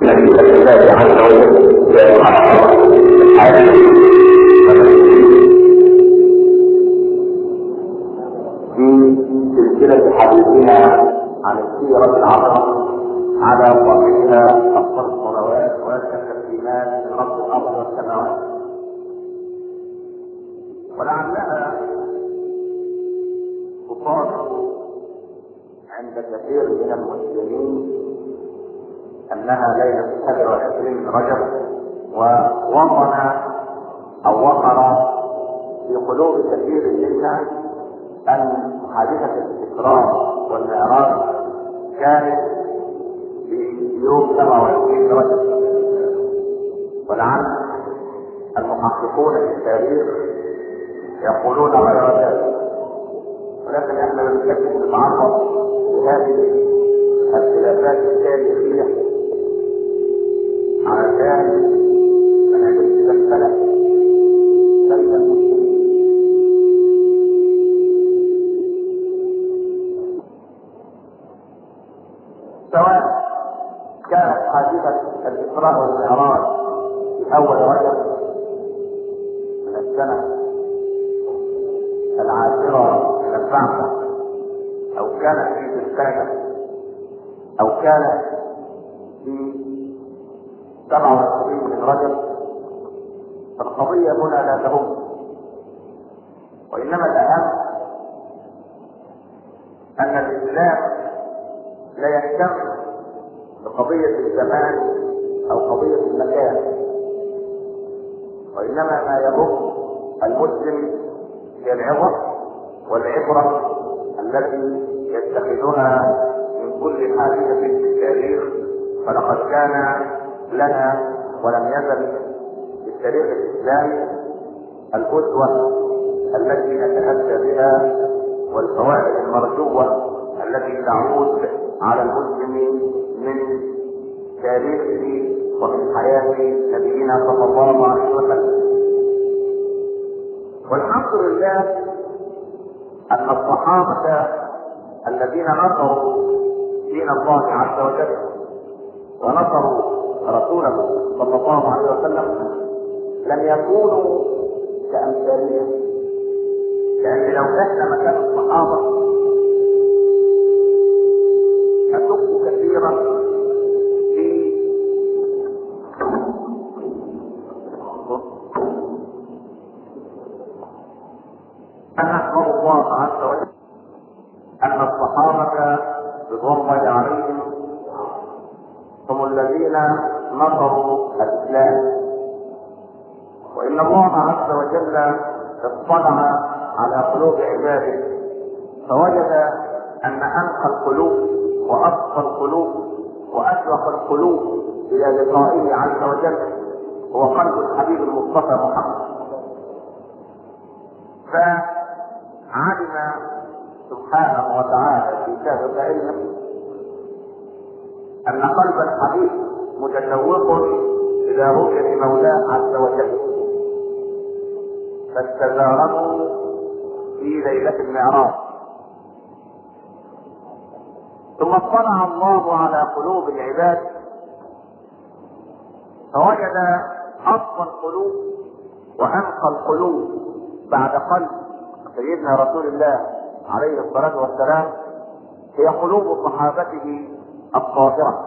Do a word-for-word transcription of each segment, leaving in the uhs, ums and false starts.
مشيئة الله عز وجل يتحقق الحاجة. في سلسلة حديثنا عن السيرة العظيمة على صاحبها أفضل الصلوات وأشرف الإيمان من رب الأرض والسماوات، ولعلها تصادف عند كثير من المسلمين أنها ليلة السابع والعشرين من رجب، ووطن أو وقر في قلوب كثير منا أن حادثة الإسراء والمعراج كانت في يوم سبعة وعشرين رجب، ولعل المحققون في التاريخ يقولون غير ذلك، ولكن احنا نتكلم نتعرض لهذه الخلافات التاريخية علشان ما نعملش مشكلة بين المسلمين. سواء كانت حادثة الإسراء والمعراج في أول رجب من السنة العاشرة من البعثة، أو كانت في ذي القعدة، أو كانت في سبعة وعشرين من رجب، فالقضية هنا لا تهم، وإنما الأهم أن الإسلام لا يهتم بقضية الزمان أو قضية المكان، وإنما ما يهم المسلم هي العظة والعبرة التي يتخذها من كل حادثة في التاريخ. فلقد كان لنا ولم يزل في التاريخ الإسلامي الأسوة التي نتأتى بها والفوائد المرجوة التي تعود على المسلمين من تاريخه ومن حياة نبينا صلى الله عليه وسلم. والحمد لله أن الصحابة الذين نصروا دين الله عز وجل ونصروا رسوله صلى الله عليه وسلم لم يكونوا كأمثالنا، لأن لو كان مكان الصحابة أشك كثيرا في أن نحمد الله عز وجل أن الصحابة رضوان الله عليهم هم الذين نصروا الإسلام، وإن الله عز وجل اطلع على قلوب عباده فوجد أن أنقى القلوب وأصفى القلوب وأشرق القلوب إلى لقائه عز وجل هو قلب الحبيب المصطفى محمد. فعلم سبحانه وتعالى في كتابه العلم أن قلب الحبيب متشوق إلى رؤية مولاه عز وجل، فاستزاره في ليلة المعراج. ثم اطلع الله على قلوب العباد فوجد أصفى القلوب وأنقى القلوب بعد قلب سيدنا رسول الله عليه الصلاة والسلام هي قلوب صحابته الطاهرة،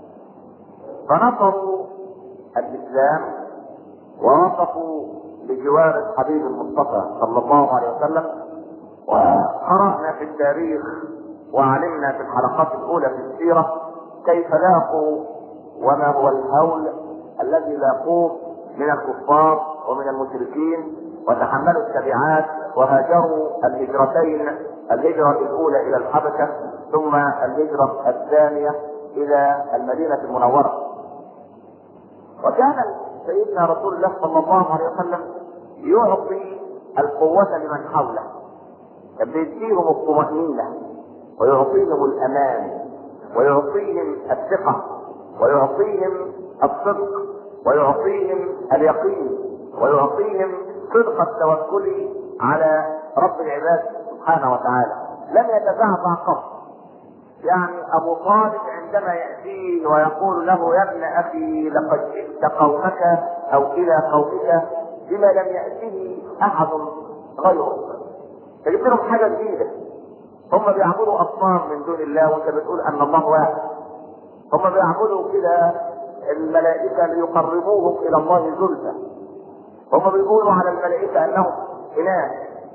فنصروا الإسلام ووقفوا بجوار الحبيب المصطفى صلى الله عليه وسلم. وقرأنا في التاريخ وعلمنا في الحلقات الأولى في السيرة كيف لاقوا وما هو الهول الذي لاقوه من الكفار ومن المشركين، وتحملوا التبعات وهاجروا الهجرتين، الهجرة الأولى إلى الحبشة ثم الهجرة الثانية إلى المدينة المنورة. وكان سيدنا رسول الله صلى الله عليه وسلم يعطي القوة لمن حوله، كان بيديهم الطمأنينة ويعطيهم الأمان ويعطيهم الثقة ويعطيهم الصدق ويعطيهم اليقين ويعطيهم صدق التوكل على رب العباد سبحانه وتعالى. لم يتزعزع قط. يعني أبو طالب عندما يأتيه ويقول له يا ابن أخي لقد جئت قومك أو إلى قومك بما لم يأته أحد غيرك، تجيب لهم حاجة جديدة. هم بيعبدوا أصنام من دون الله وأنت بتقول أن الله واحد. هم بيعبدوا كده الملائكة ليقربوهم إلى الله زلفى. هم بيقولوا على الملائكة أنهم إناث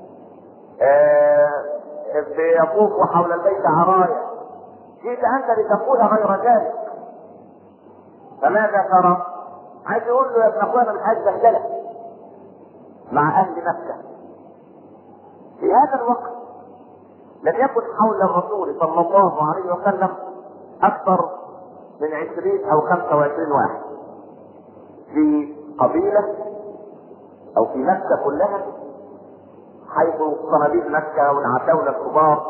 آه بيطوفوا حول البيت عرايا. جئت أنت لتقول غير ذلك، فماذا ترى؟ عايز يقول له يا ابن أخوانا مش عايز بهدلة مع أهل مكة. في هذا الوقت لم يكن حول الرسول صلى الله عليه وسلم أكثر من عشرين أو خمسة وعشرين واحد في قبيلة أو في مكة كلها، حيث صناديق مكة والعتاولة الكبار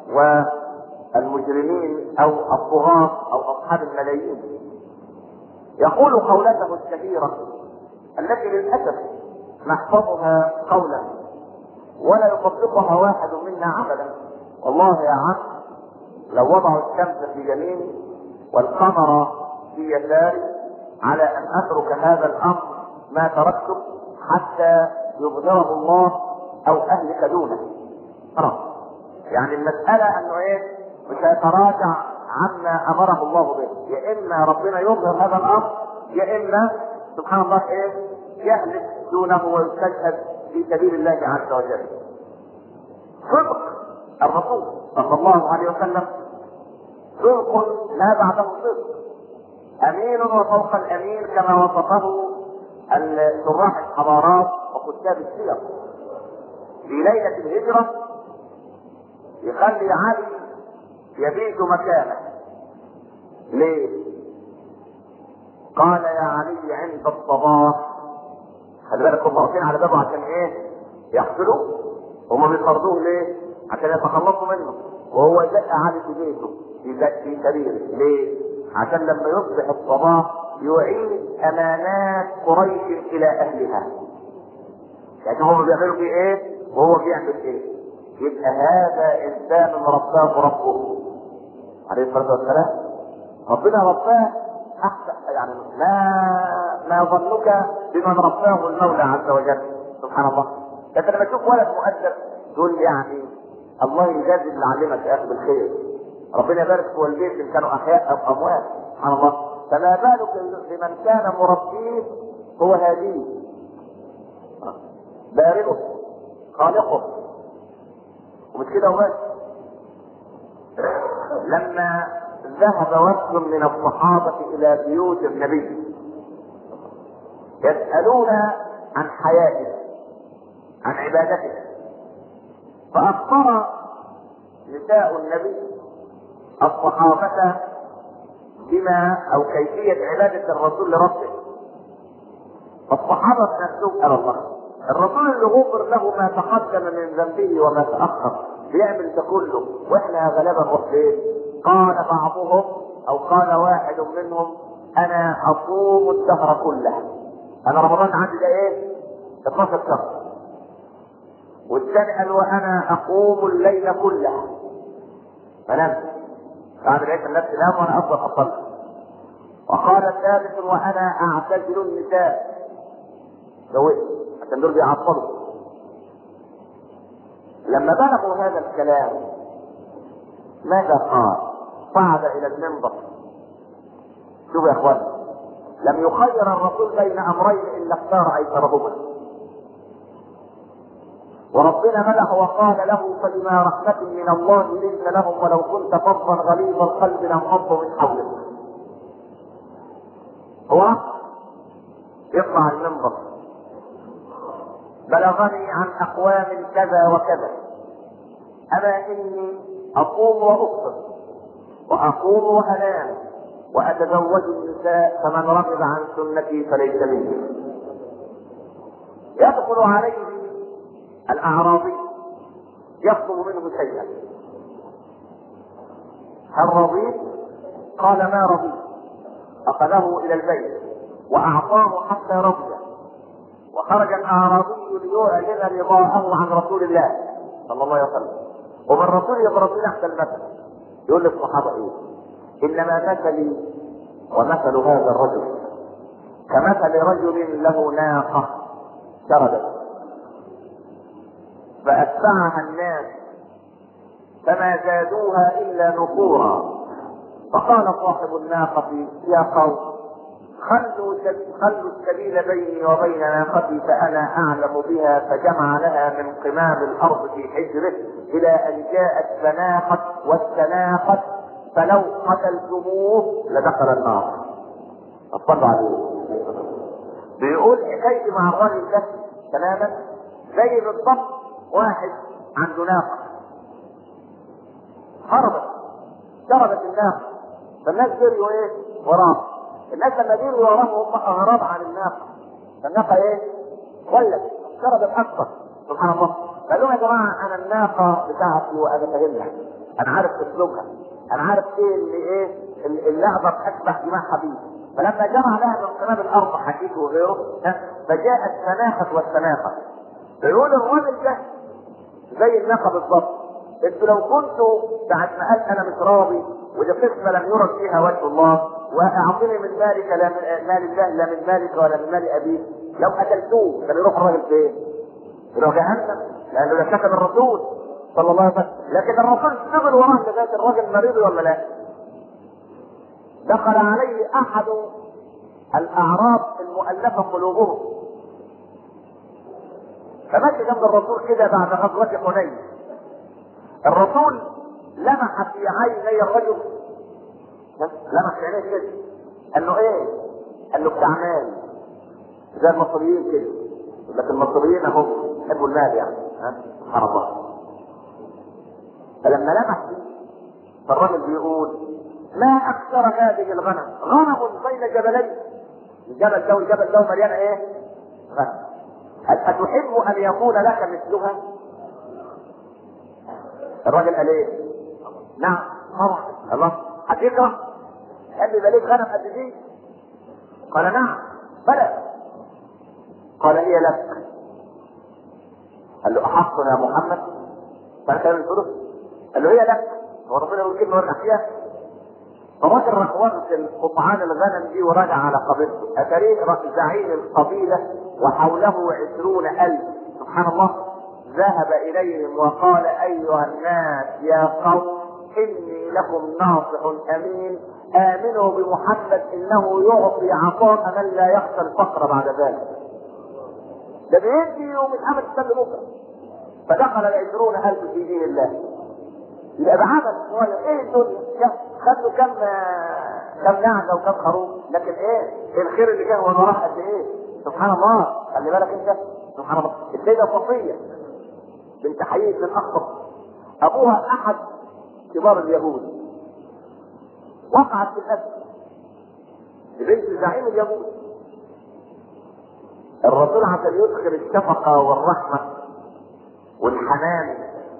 والمجرمين أو الطغاة أو أصحاب الملايين. يقول قولته الشهيرة التي للأسف نحفظها قولا ولا يطبقها واحد منا عملا: والله يا عم لو وضعوا الشمس في يميني والقمر في يساري على ان اترك هذا الامر ما تركته حتى يظهره الله او اهلك دونه. خلاص، يعني المسألة انه ايه؟ مش هيتراجع عما امره الله به، يا اما ربنا يظهر هذا الامر يا اما سبحان الله ايه؟ يهلك دونه ويستشهد في سبيل الله عز وجل. صدق الرسول صلى الله عليه وسلم صدق لا بعده صدق، امين وفوق الامين كما وصفه شراح الحضارات وكتاب السير. في ليلة الهجرة يخلي علي يبيت مكانه. ليه؟ قال يا علي عند الصباح، خلي بالك هم واقفين على بابه عشان ايه؟ يحصلوه. هم بيطردوه ليه؟ عشان يتخلصوا منه، وهو يزق علي في بيته يزق في سريره. ليه؟ عشان لما يصبح الصباح يعيد امانات قريش الى اهلها. يعني هم بيعملوا فيه ايه وهو بيعمل ايه. يبقى هذا انسان رباه ربه عليه الصلاه والسلام. ربنا رباه احسن، يعني ما ما ظنك بمن رباه المولى عز وجل سبحان الله. لكن لما تشوف ولد مؤدب تقول يعني الله يجازي اللي علمك يا اخي بالخير، ربنا يبارك في والديك ان كانوا احياء او اموات سبحان الله. فما بالك بمن كان مربيه هو هاديه بارئه خالقه. ومش كده وبس، لما ذهب وفد من الصحابة الى بيوت النبي يسألون عن حياته عن عبادته، فأخبر نساء النبي الصحابة بما او كيفية عبادة الرسول لربه. فالصحابة نفسهم قالوا الله الرسول اللي غفر له ما تقدم من ذنبه وما تأخر بيعمل ده كله واحنا غلابة نروح فين؟ قال بعضهم او قال واحد منهم انا اصوم الدهر كله. انا رمضان عندي ده ايه؟ اتناشر شهر. والثاني قال وانا اقوم الليل كله فنام بعد لقيت الناس تنام وانا افضل اصلي. وقال الثالث وانا اعتزل النساء زوجت عشان دول بيعطلوا. لما بلغوا هذا الكلام ماذا قال؟ صعد الى المنبر. شوفوا يا اخوان، لم يخير الرسول بين امرين الا اختار ايسرهما. وربنا مدح وقال له فبما رحمة من الله لنت لهم ولو كنت فظا غليظ القلب لانفضوا من حولك. هو يطلع المنبر بلغني عن اقوام كذا وكذا اما اني اقوم وافطر واقوم وانام واتزوج النساء فمن رغب عن سنتي فليس مني. يدخل عليه الاعرابي يطلب منه شيئا. هل رضيت؟ قال ما رضيت. اخذه الى البيت واعطاه حتى رضي. وخرج الاعرابي ليعلن رضاءه عن رسول الله صلى الله عليه وسلم. ومن رسول يبقى رسول احسن المثل. يقول للصحابه ايه؟ انما مثلي ومثل هذا الرجل كمثل رجل له ناقة شردت فأتبعها الناس فما زادوها إلا نفورا، فقال صاحب الناقة يا قوم خلوا خلوا السبيل بيني وبين ناقتي فأنا أعلم بها، فجمع لها من قمام الأرض في حجره إلى أن جاءت فناقت واستناقت، فلو قتلتموه لدخل النار. اصطلوا عليه. بيقول حكايتي مع الراجل ده تماما زي بالضبط واحد عنده ناقة هربت شربت الناقة، فالناس جريوا ايه وراه. الناس لما جريوا وراه هم اغراب عن الناقة، فالناقة ايه ولت شربت اكثر. سبحان الله. قالوا يا جماعة انا الناقة بتاعتي وانا فاهمها، انا عارف اسلوبها، انا عارف ايه اللي ايه اللي اقدر اشبه دماء حبيبي. فلما جمع لها من قمام الارض حديث وغيره فجاءت فناقة والسناقة. فيقول الراجل ده زي الناقة بالضبط. انتوا لو كنتوا بعد ما قال انا مش راضي ودي قسمة لم يرد فيها وجه الله واعطني من مالك لا من مال الله لا من مالك ولا من مال ابيك، لو قتلتوه كان يروح الراجل فين؟ يروح جهنم، لانه ده كتب الرسول صلى الله عليه وسلم. لكن الرسول اشتغل وراه لغايه الراجل مريض ولا لا؟ دخل عليه احد الاعراب المؤلفه قلوبهم فمشي جنب الرسول كده بعد غزوه حنين. الرسول لمح في عيني الرجل، لمح في عينيه كده، قال له ايه؟ قال له بتاع مال زي المصريين كده، لكن المصريين هم يحبوا المال يعني، ها سبحان الله. فلما لمح فيه فالرجل بيقول ما اكثر هذه الغنم، غنم بين جبلين، الجبل ده والجبل ده مليان ايه؟ غنم. هل اتحب ان يكون لك مثلها؟ الراجل قال ايه؟ نعم طبعا. الله حقيقة تحب يبقى ليك غنم قد دي؟ قال نعم بلى. قال هي لك. قال له احق يا محمد؟ قال كلام الفلوس. قال له هي لك. هو ربنا يقول كلمه ورجع فيها؟ فالراجل راح واخد قطعان الغنم دي وراجع على قبيلته. اتاريه زعيم القبيله وحوله عشرون الف. سبحان الله. ذهب اليهم وقال ايها الناس يا قوم اني لكم ناصح امين، امنوا بمحمد انه يعطي عطاء من لا يخشى الفقر بعد ذلك. ده بيدي ومش عامل تسلم بكره. فدخل العشرون الف في دين الله. يبقى بعمل صغير ايه الدنيا؟ خدوا كم كم نعجه وكم خروف، لكن ايه الخير اللي كان وراه قد ايه؟ سبحان الله. خلي بالك انت سبحان الله. السيده صفيه بنت حيي بن اخطب ابوها احد كبار اليهود، وقعت في الاسر بنت زعيم اليهود. الرسول عشان يدخل الشفقه والرحمه والحنان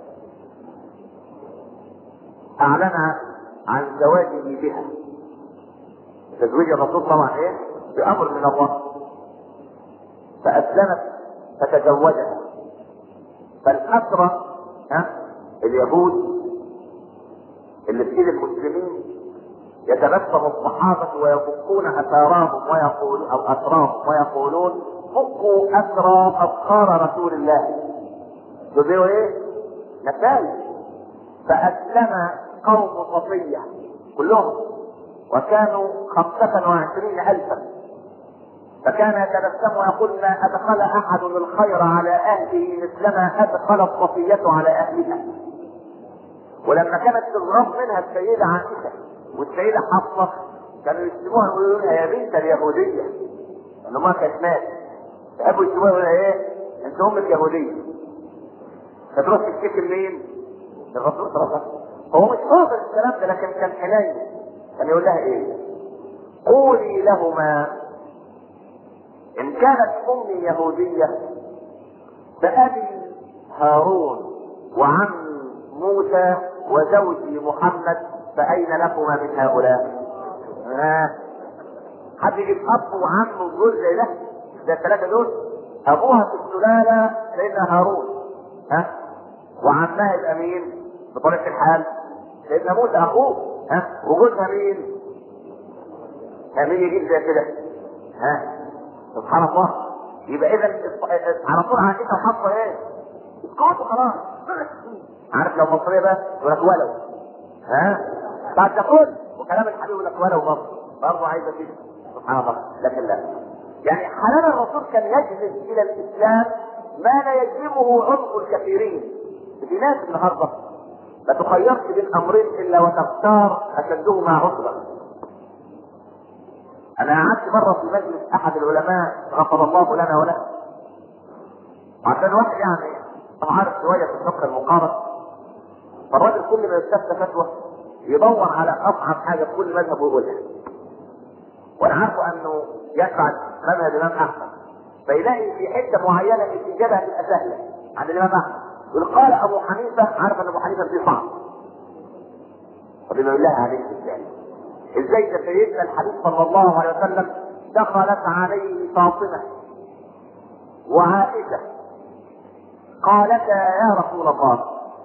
اعلن عن زواجه بها. تزويج الرسول طبعا ايه؟ بامر من الله. فاسلمت فتزوجها. فالاسرى ها اليهود اللي في ايد المسلمين يتبسم الصحابه ويفكون اثارهم ويقولون او اسراهم ويقولون فكوا اسرى افكار رسول الله. تقولوا ايه؟ نتائج. فاسلم قوم صفيه كلهم وكانوا خمسة وعشرين الفا. فكان يتبسم ويقول ما ادخل احد الخير على اهله مثلما ادخلت صفية على اهلها. ولما كانت تضرب منها السيدة عائشة والسيدة حفصة كانوا يسموها يقولوا لها يا بنت اليهودية، انه ما كانت مات يحبوا يسموها يقولوا لها ايه؟ انت امك يهودية. فتروح تشتكي مين؟ للرسول صلى الله عليه وسلم. هو مش حافظ الكلام ده لكن كان حنين. كان يقول لها ايه؟ قولي لهما ان كانت امي يهودية فابي هارون وعمي موسى وزوجي محمد فاين لكما من هؤلاء؟ ها حد يجيب اب وعم وجوز زي ده؟ ده الثلاثه دول ابوها في السلاله سيدنا هارون، ها وعمها يبقى مين؟ بطريقه الحال سيدنا موسى اخوه، ها وجودها مين؟ مين يجيب زي كده؟ ها سبحان الله. يبقى اذا على طول عائشه وحفصه ايه؟ اسقاط خلاص. عارف لو مصريه بقى يقول لك ولو ها بعد ده كله وكلام الحبيب يقول لك ولو برضه برضه عايزه كده سبحان الله. لكن لا، يعني حنان الرسول كان يجذب الى الاسلام ما لا يجذبه عمق الكثيرين. في ناس النهارده ما تخيرش بين امرين الا وتختار اشدهما عقبه. انا قعدت مره في مجلس احد العلماء غفر الله لنا وله، عشان واحد يعني عارف شويه في الفقه المقارن، فالراجل كل ما يستفتى فتوى يدور على اصعب حاجه في كل مذهب ويقولها، وانا عارفه انه يتبع مذهب الامام احمد، فيلاقي في حته معينه الاجابه هتبقى سهله عند الامام احمد، يقول قال ابو حنيفه، عارف ان ابو حنيفه دي صعب، فبما بالله عليك ازاي؟ ازاي سيدنا الحبيب صلى الله عليه وسلم دخلت عليه فاطمه وعائشه قالتا يا رسول الله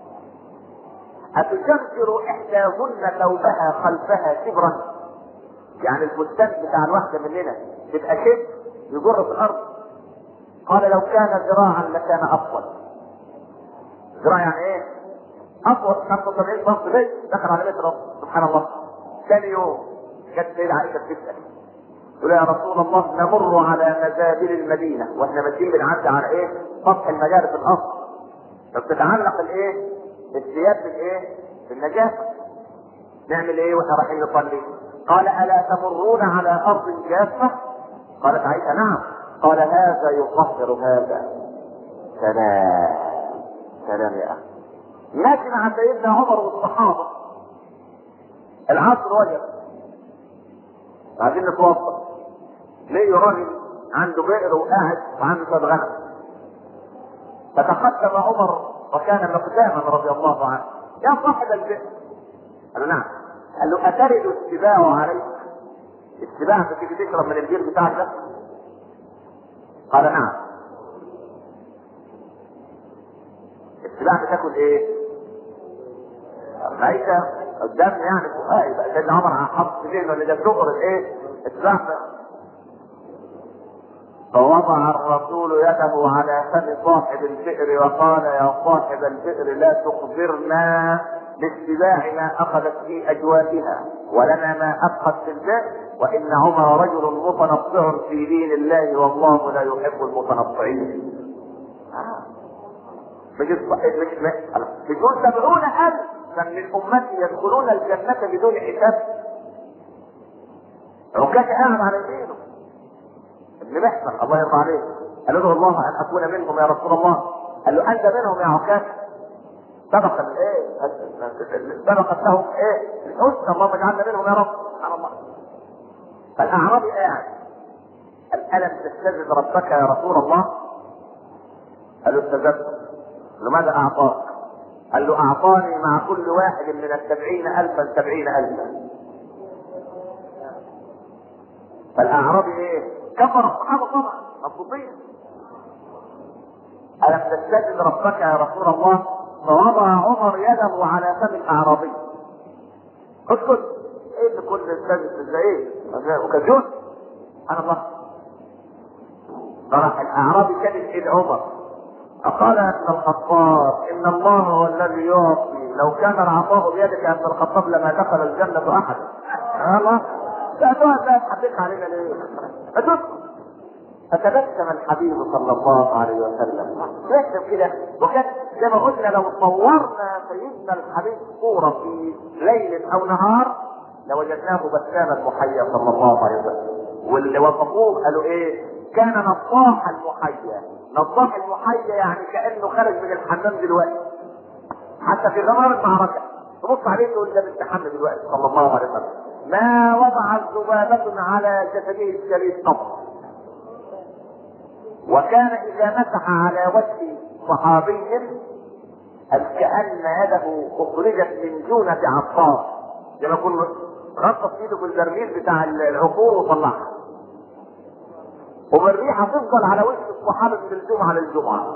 أتشرشر إحداهن ثوبها خلفها شبرا؟ يعني الفستان بتاع الواحدة مننا تبقى شبر يجر في الأرض. قال لو كان ذراعا لكان أطول. ذراع يعني إيه؟ أطول خمسة وسبعين سنتيمتر دخل على متر. سبحان الله. ثاني يوم جت سيدة عائشة بتسأل تقول يا رسول الله نمر على مزابل المدينة واحنا ماشيين بنعدي على إيه؟ سطح المجال في الأرض، فبتتعلق الإيه؟ الثياب بالايه؟ بالنجاسه. نعمل ايه واحنا رايحين نصلي؟ قال الا تمرون على ارض جافه؟ قالت عائشه نعم. قال هذا يطهر هذا. سلام سلام يا اخي. ماشي مع سيدنا عمر والصحابه، العصر وجب عايزين نتوضا، ليه راجل عنده بئر وقاعد وعنده شويه غنم، فتقدم عمر وكان مقداما رضي الله عنه يا صاحب البئر. قال له نعم. قال له اترد السباع عليك؟ السباع انت تيجي تشرب من البير بتاعك ده؟ قال نعم. السباع بتاكل ايه؟ ميتة قدام يعني فقائي بقى سيدنا عمر حط في ذهنه ان ده بتقر الايه؟ السباع. فوضع الرسول يده على فم صاحب البئر وقال يا صاحب البئر لا تخبرنا بالسباع ما اخذت في اجوافها ولنا ما ابقت في البئر، وان عمر رجل متنطع في دين الله والله لا يحب المتنطعين. مش مش بدون سبعون الفا من امتي يدخلون الجنه بدون حساب. عكاش قاعد على يمينه ابن محسن الله يرضى عليه، قال له الله ان اكون منهم يا رسول الله. قال له انت منهم يا عكاش. سبقت الايه؟ سبقت لهم ايه؟ الحسنى، اللهم اجعلنا منهم يا رب. سبحان الله. فالاعرابي قاعد قال الم تستجد ربك يا رسول الله؟ قال له استجبت. قال له ماذا اعطاك؟ قال له اعطاني مع كل واحد من السبعين الفا سبعين الفا. فالاعرابي ايه؟ كفر الصحابه طبعا مبسوطين. الم تستجد ربك يا رسول الله؟ فوضع عمر يده على فم الاعرابي. اسكت. ايه اللي كل استجد ازاي؟ وكجون سبحان الله. فراح الاعرابي كان ايد عمر فقال يا ابن الخطاب ان الله هو الذي يعطي، لو كان العطاء بيدك يا ابن الخطاب لما دخل الجنه احد. سبحان الله. لا تقعد لا تحدث علينا ليه؟ فتسكت. فتبسم الحبيب صلى الله عليه وسلم بسم كده، وكان زي ما قلنا لو صورنا سيدنا الحبيب صوره في ليل او نهار لوجدناه بساما محيا صلى الله عليه وسلم. واللي وصفوه قالوا ايه؟ كان نصاح المحيا. نصاح المحيا يعني كانه خرج من الحمام دلوقتي، حتى في غمار المعركه تبص عليه تقول ده مستحمى دلوقتي صلى الله عليه وسلم. ما وضع ذبابة على جسده الشريف قط. وكان اذا مسح على وجه صحابي كأن يده اخرجت من جونة عطار، زي ما يكون غطس ايده بالبرميل بتاع العقور وطلعها، وبالريحه تفضل على وجه الصحابه من الجمعه للجمعه.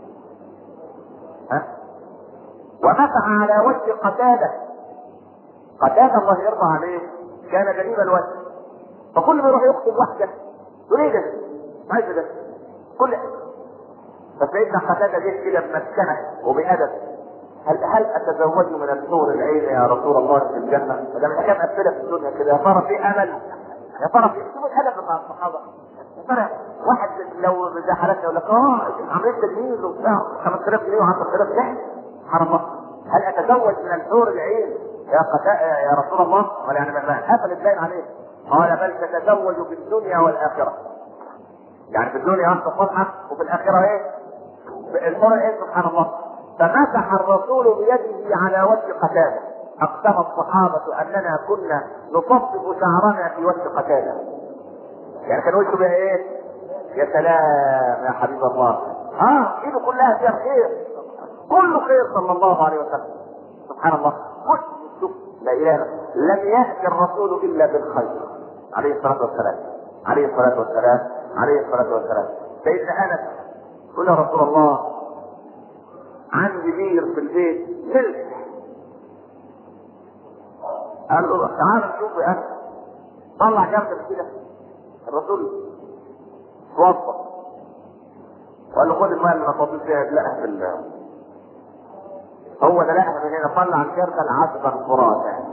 ها؟ ومسح على وجه قتاده قتادة الله يرضى عليه كان جليل الوجه، فكل ما يروح يخطب واحدة يقول ايه ده؟ عايز ده كل فسيدنا قتادة جه كده بمسكنة وبأدب، هل هل اتزوج من الحور العين يا رسول الله في الجنة؟ ده من كام أسئلة في الدنيا كده، يا ترى في امل؟ يا ترى في شوف الادب مع الصحابة، يا ترى واحد لو زي حالتنا يقول لك اه عملت جنيه وبتاع خمسة آلاف جنيه وعشرة آلاف لا سبحان الله، هل اتزوج من الحور العين يا قتادة يا رسول الله؟ ولا يعني ما قفلت باين عليه، قال بل تتزوج في الدنيا والآخرة، يعني في الدنيا واحدة صفحة وفي الآخرة ايه؟ الحور ايه سبحان الله. فمسح الرسول بيده على وجه قتادة، اقسم الصحابة اننا كنا نصفف شعرنا في وجه قتادة، يعني كان وجهه بقى ايه؟ يا سلام يا حبيب الله، اه ايده كلها فيها خير، كله خير صلى الله عليه وسلم سبحان الله. شوف لا اله لم يأتي الرسول الا بالخير عليه الصلاة والسلام عليه الصلاة والسلام عليه الصلاة والسلام. سيدنا انس قل يا رسول الله عندي بير في البيت ملح، قال له تعال نشوف يا انس، طلع جنب كده الرسول توضى وقال له خد الماء اللي نطبيب فيها لقها في ال هو ده لقها من هنا، طلع الجردل عذبا فراتا.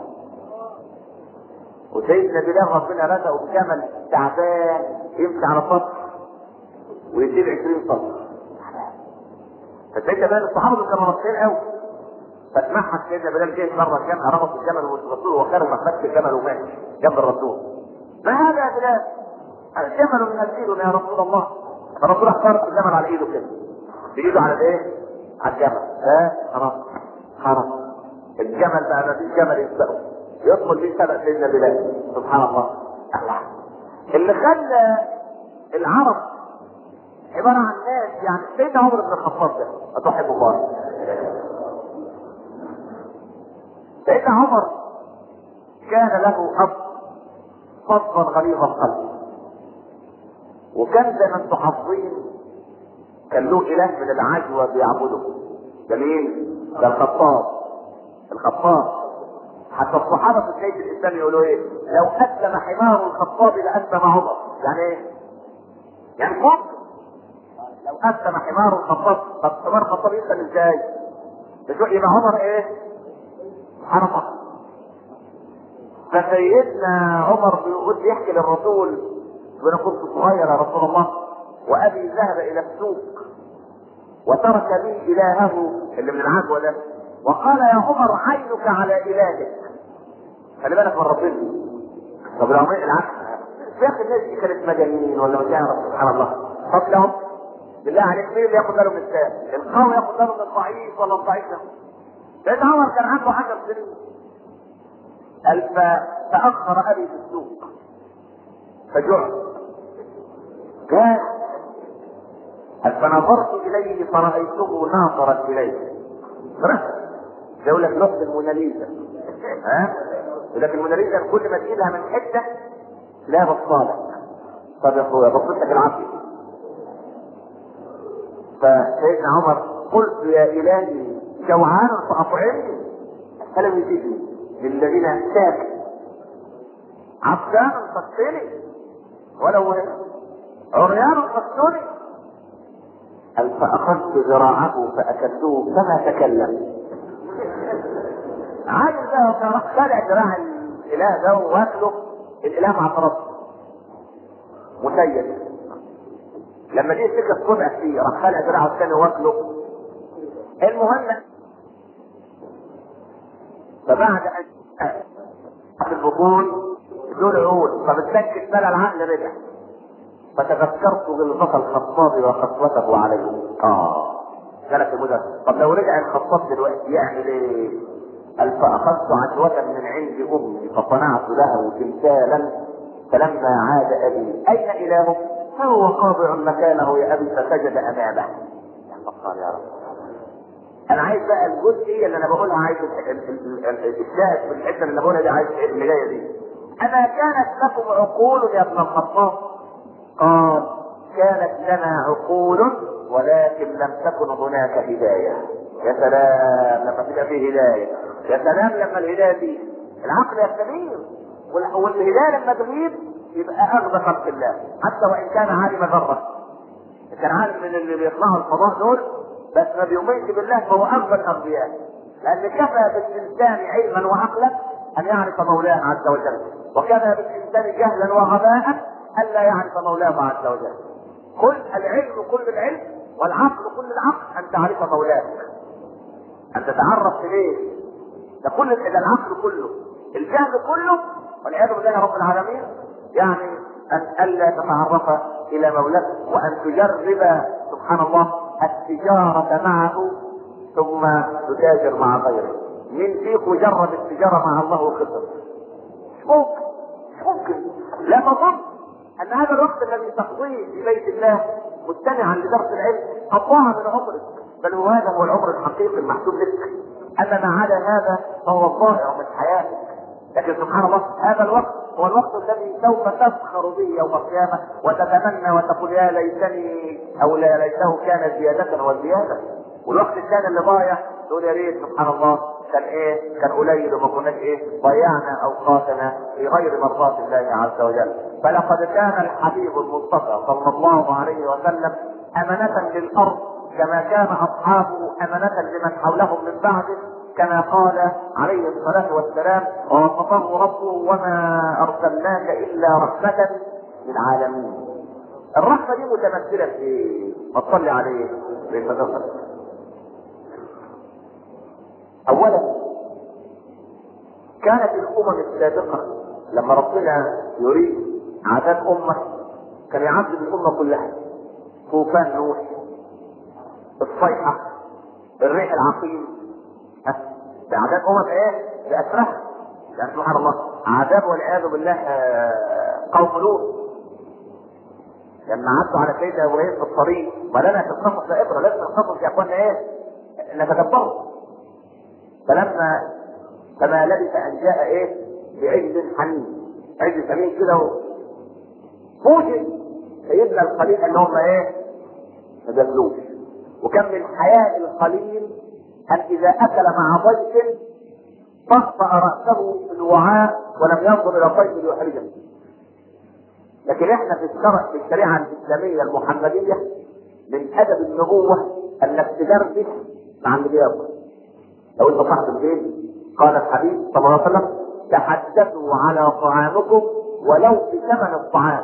وسيدنا بلال ربنا رزقه بجمل تعبان يمشي على سطح ويشيل عشرين سطح، فسيدنا بلال الصحابه كانوا راسين قوي، فاسمعها سيدنا بلال جه مره كان ربط الجمل والرسول وخارج مخبز الجمل وماشي جنب الرسول، ما هذا يا بلال؟ الجمل من الجيل يا رسول الله. فالرسول اختار الجمل على ايده كده، بايده على الايه؟ على الجمل، ها خلاص خلاص الجمل بقى ما فيش جمل يسبقه، يدخل بيه سبق سيدنا بلال سبحان الله. الله اللي خلى العرب عبارة عن ناس، يعني سيدنا عمر بن الخطاب ده أتحب الله، سيدنا عمر كان له أب فظا غليظ القلب، وكان زي ما انتم حافظين كان له إله من العجوة بيعبده، ده مين؟ ده الخطاب الخطاب حتى الصحابة في بداية الإسلام يقولوا إيه؟ لو أسلم حمار الخطاب لأسلم عمر، يعني إيه؟ يعني ممكن لو أسلم حمار الخطاب، طب حمار الخطاب يسلم إزاي؟ بشوف يبقى عمر إيه؟ سبحان الله. فسيدنا عمر بيقول يحكي للرسول وانا كنت صغير يا رسول الله وابي ذهب الى السوق وترك لي الهه اللي من العجوه ده، وقال يا عمر عينك على الهك، خلي بالك من ربنا. طب لو عمل العكس يا اخي الناس دي كانت مجانين ولا مش عارف سبحان الله. طب لهم بالله عليك مين اللي ياخد باله من الثاني؟ القوي ياخد باله من الضعيف ولا الضعيف ياخد؟ سيدنا عمر كان عنده عشر سنين، قال فتأخر أبي في السوق فجعت كان قال فنظرت إليه فرأيته ناظرا إليه، يقول لك لقطة الموناليزا، ها؟ يقول لك الموناليزا كل ما تجيبها من حتة لا بصالك، طب يا اخويا بصيتك العافية. فسيدنا عمر قلت يا إلهي جوعان فأطعمني فلم يجدني للذين احتاج، عطشان فاكفني ولو عريان فاكسوني. قال فأخذت ذراعه فأكلته فما تكلم. عايز ده راح خلع ذراع الإله ده واكله، الإله مع طرفه مسيد، لما جه سكة صنع فيه راح خلع ذراعه الثاني واكله. المهم فبعد أن في البطون دول عود فبتسكت بلا العقل رجع، فتذكرت غلظة الخطاب وخطوته عليه. اه جلس المدرس، طب لو رجع الخطاب دلوقتي يعمل ايه؟ قال فاخذت عجوة من عند امي فصنعت له تمثالا، فلما عاد ابي اين الهه؟ فهو خاضع مكانه يا ابي فسجد امامه. يا فقار يا رب. انا عايز بقى الجزئيه اللي انا بقولها، عايز الشاهد في الحته اللي بقولها دي، عايز اللي جايه دي. اما كانت لكم عقول يا ابن الخطاب؟ قال كانت لنا عقول ولكن لم تكن هناك هدايه. يا سلام لما تبقى فيه هدايه، يا سلام لما الهدايه دي العقل يستنير، والهلال لما تغيب يبقى اغبى خلق الله حتى وان كان عالم ذره. كان عالم من اللي بيطلعوا الفضاء دول بس ما بيؤمنش بالله فهو اغبى الاغبياء، لان كفى بالانسان علما وعقلا ان يعرف مولاه عز وجل، وكفى بالانسان جهلا وغباء الا يعرف مولاه عز وجل. كل العلم كل العلم والعقل كل العقل ان تعرف مولاك، ان تتعرف اليه. ده كل ده العقل كله، الجهل كله والعياذ بالله رب العالمين، يعني ان الا تتعرف الى مولاك وان تجرب سبحان الله التجارة معه ثم تتاجر مع غيره. من فيكم جرب التجارة مع الله وخسر؟ مش ممكن، مش ممكن. لا تظن ان هذا الوقت الذي تقضيه في بيت الله مستمعا لدرس العلم قضاها من عمرك، بل هو هذا هو العمر الحقيقي المحسوب لك. اما ما عدا هذا فهو الضائع من حياتك. لكن سبحان الله هذا الوقت هو الوقت الذي سوف تفخر به يوم القيامة وتتمنى وتقول يا ليتني او لا ليته كان زيادة وزيادة. والوقت الثاني اللي ضايع تقول يا ريت سبحان الله كان ايه، كان قليل وما كناش ايه ضيعنا اوقاتنا في غير مرضاة الله عز وجل. فلقد كان الحبيب المصطفى صلى الله عليه وسلم امانة للارض كما كان اصحابه امانة لمن حولهم من بعده، كما قال عليه الصلاة والسلام ووصفه ربه وما ارسلناك الا رحمة للعالمين. الرحمة دي متمثلة في ايه؟ ما تصلي عليه ليتذكر. اولا كانت الامم السابقة لما ربنا يريد عذاب امة كان يعذب الامة كلها. طوفان نوح، الصيحة، الريح العقيم، ده عذاب امم ايه؟ باسرها. يعني سبحان الله عذاب والعياذ بالله قوم لوط لما عدوا على سيدنا ابراهيم في الطريق. ولنا في القصص عبره، لازم القصص يا اخوانا ايه؟ نتدبره. فلما فما لبث ان جاء ايه؟ بعجل حنين، عجل سمين كده، فوجئ سيدنا الخليل ان هم ايه؟ ما دخلوش. وكان من حياء الخليل ان اذا اكل مع ضيف طأطأ رأسه في الوعاء ولم ينظر الى الضيف ليحرجه. لكن احنا في الشرع في الشريعه الاسلاميه المحمديه من ادب النبوه انك تدردش مع اللي بياكل. لو انت صاحب البيت قال الحبيب صلى الله عليه وسلم تحدثوا على طعامكم ولو بثمن الطعام.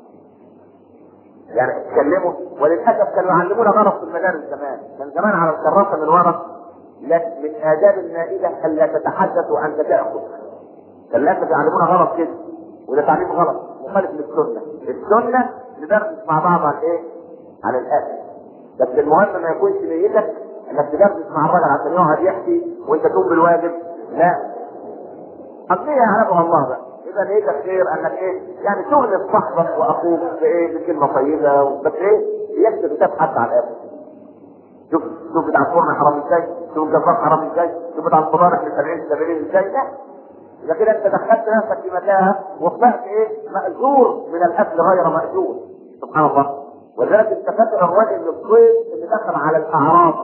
يعني اتكلموا، وللاسف كانوا يعلمونا غلط في المدارس زمان، كان زمان على الكراسه من ورا لكن من آداب المائدة ألا تتحدث وأنت تأكل. كان لازم يعلمونا غلط كده، وده تعليم غلط مخالف للسنة. السنة ندردش مع بعض على إيه؟ على الأكل. بس المهم ما يكونش نيتك إنك تدردش مع الراجل عشان يقعد يحكي وأنت تقوم بالواجب، لا. قضية يعلمها الله بقى. إذا نيتك خير أنك إيه؟ يعني تغلب صاحبك وأخوك بإيه؟ بكلمة طيبة، بس إيه؟ يكتب تبحث عن الأكل. شوف شوف بتاع الفرن حرام ازاي، شوف الجزار حرام ازاي، شوف بتاع الخضار اللي سبعين سبعين ازاي. لا، اذا كده انت دخلت نفسك في متاهه وطلعت ايه؟ مأجور من الاكل غير مأجور. سبحان الله. ولذلك استفدت الراجل الضيف اللي دخل على الاعراض.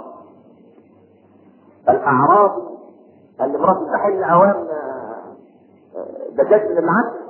الاعراض اللي مراته تحل اوام دجاج من اللي عنده.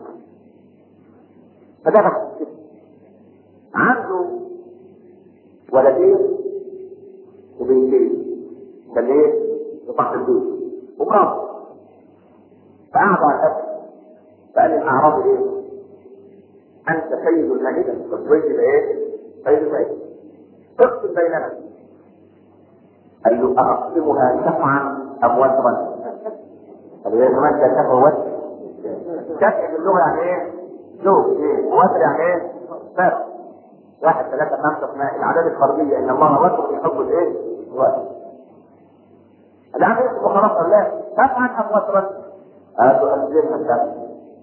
فدخل عنده ولدين وبنتين، كان ايه؟ يطلع البيت ومراته. فقعدوا على الاكل فقال الاعرابي ايه؟ انت سيد المائده، والضيف يبقى ايه؟ سيد المائده. اقسم بيننا. قال له اقسمها شفعا ام وترا؟ قال له يا جماعه ده شفع وتر. شفع باللغه يعني ايه؟ زوج. ايه؟ وتر يعني ايه؟ فرق. واحد ثلاثة خمسة اسمها الاعداد الفردية، ان الله وتر يحب الايه؟ الوتر. اللي عم يكتب خلاص قال لا شفعا ام وترا؟ قال له انزلها الشفع.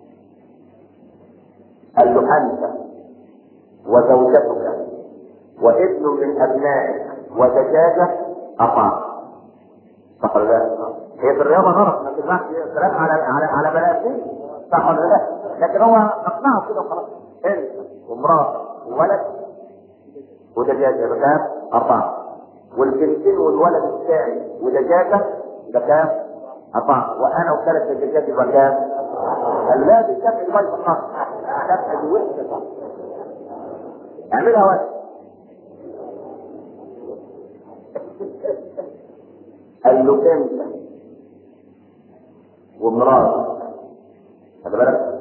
قال له انت وزوجتك وابن من ابنائك ودجاجة اطاع. صح ولا لا؟ هي في الرياضة غلط، ما تجمعش كلام على على على بني صح ولا لا؟ لكن هو اقنعه كده وخلاص. انت ومراتك وولد ودجاجة بكام؟ أربعة. والبنتين والولد الثاني ودجاجة بكام؟ أربعة وأنا وثلاث دجاجات يبقى كام؟ لا دي سبع البيض فقط. سبع دي وحدة صح. اعملها واحد. قال له أنت ومراتك خد بالك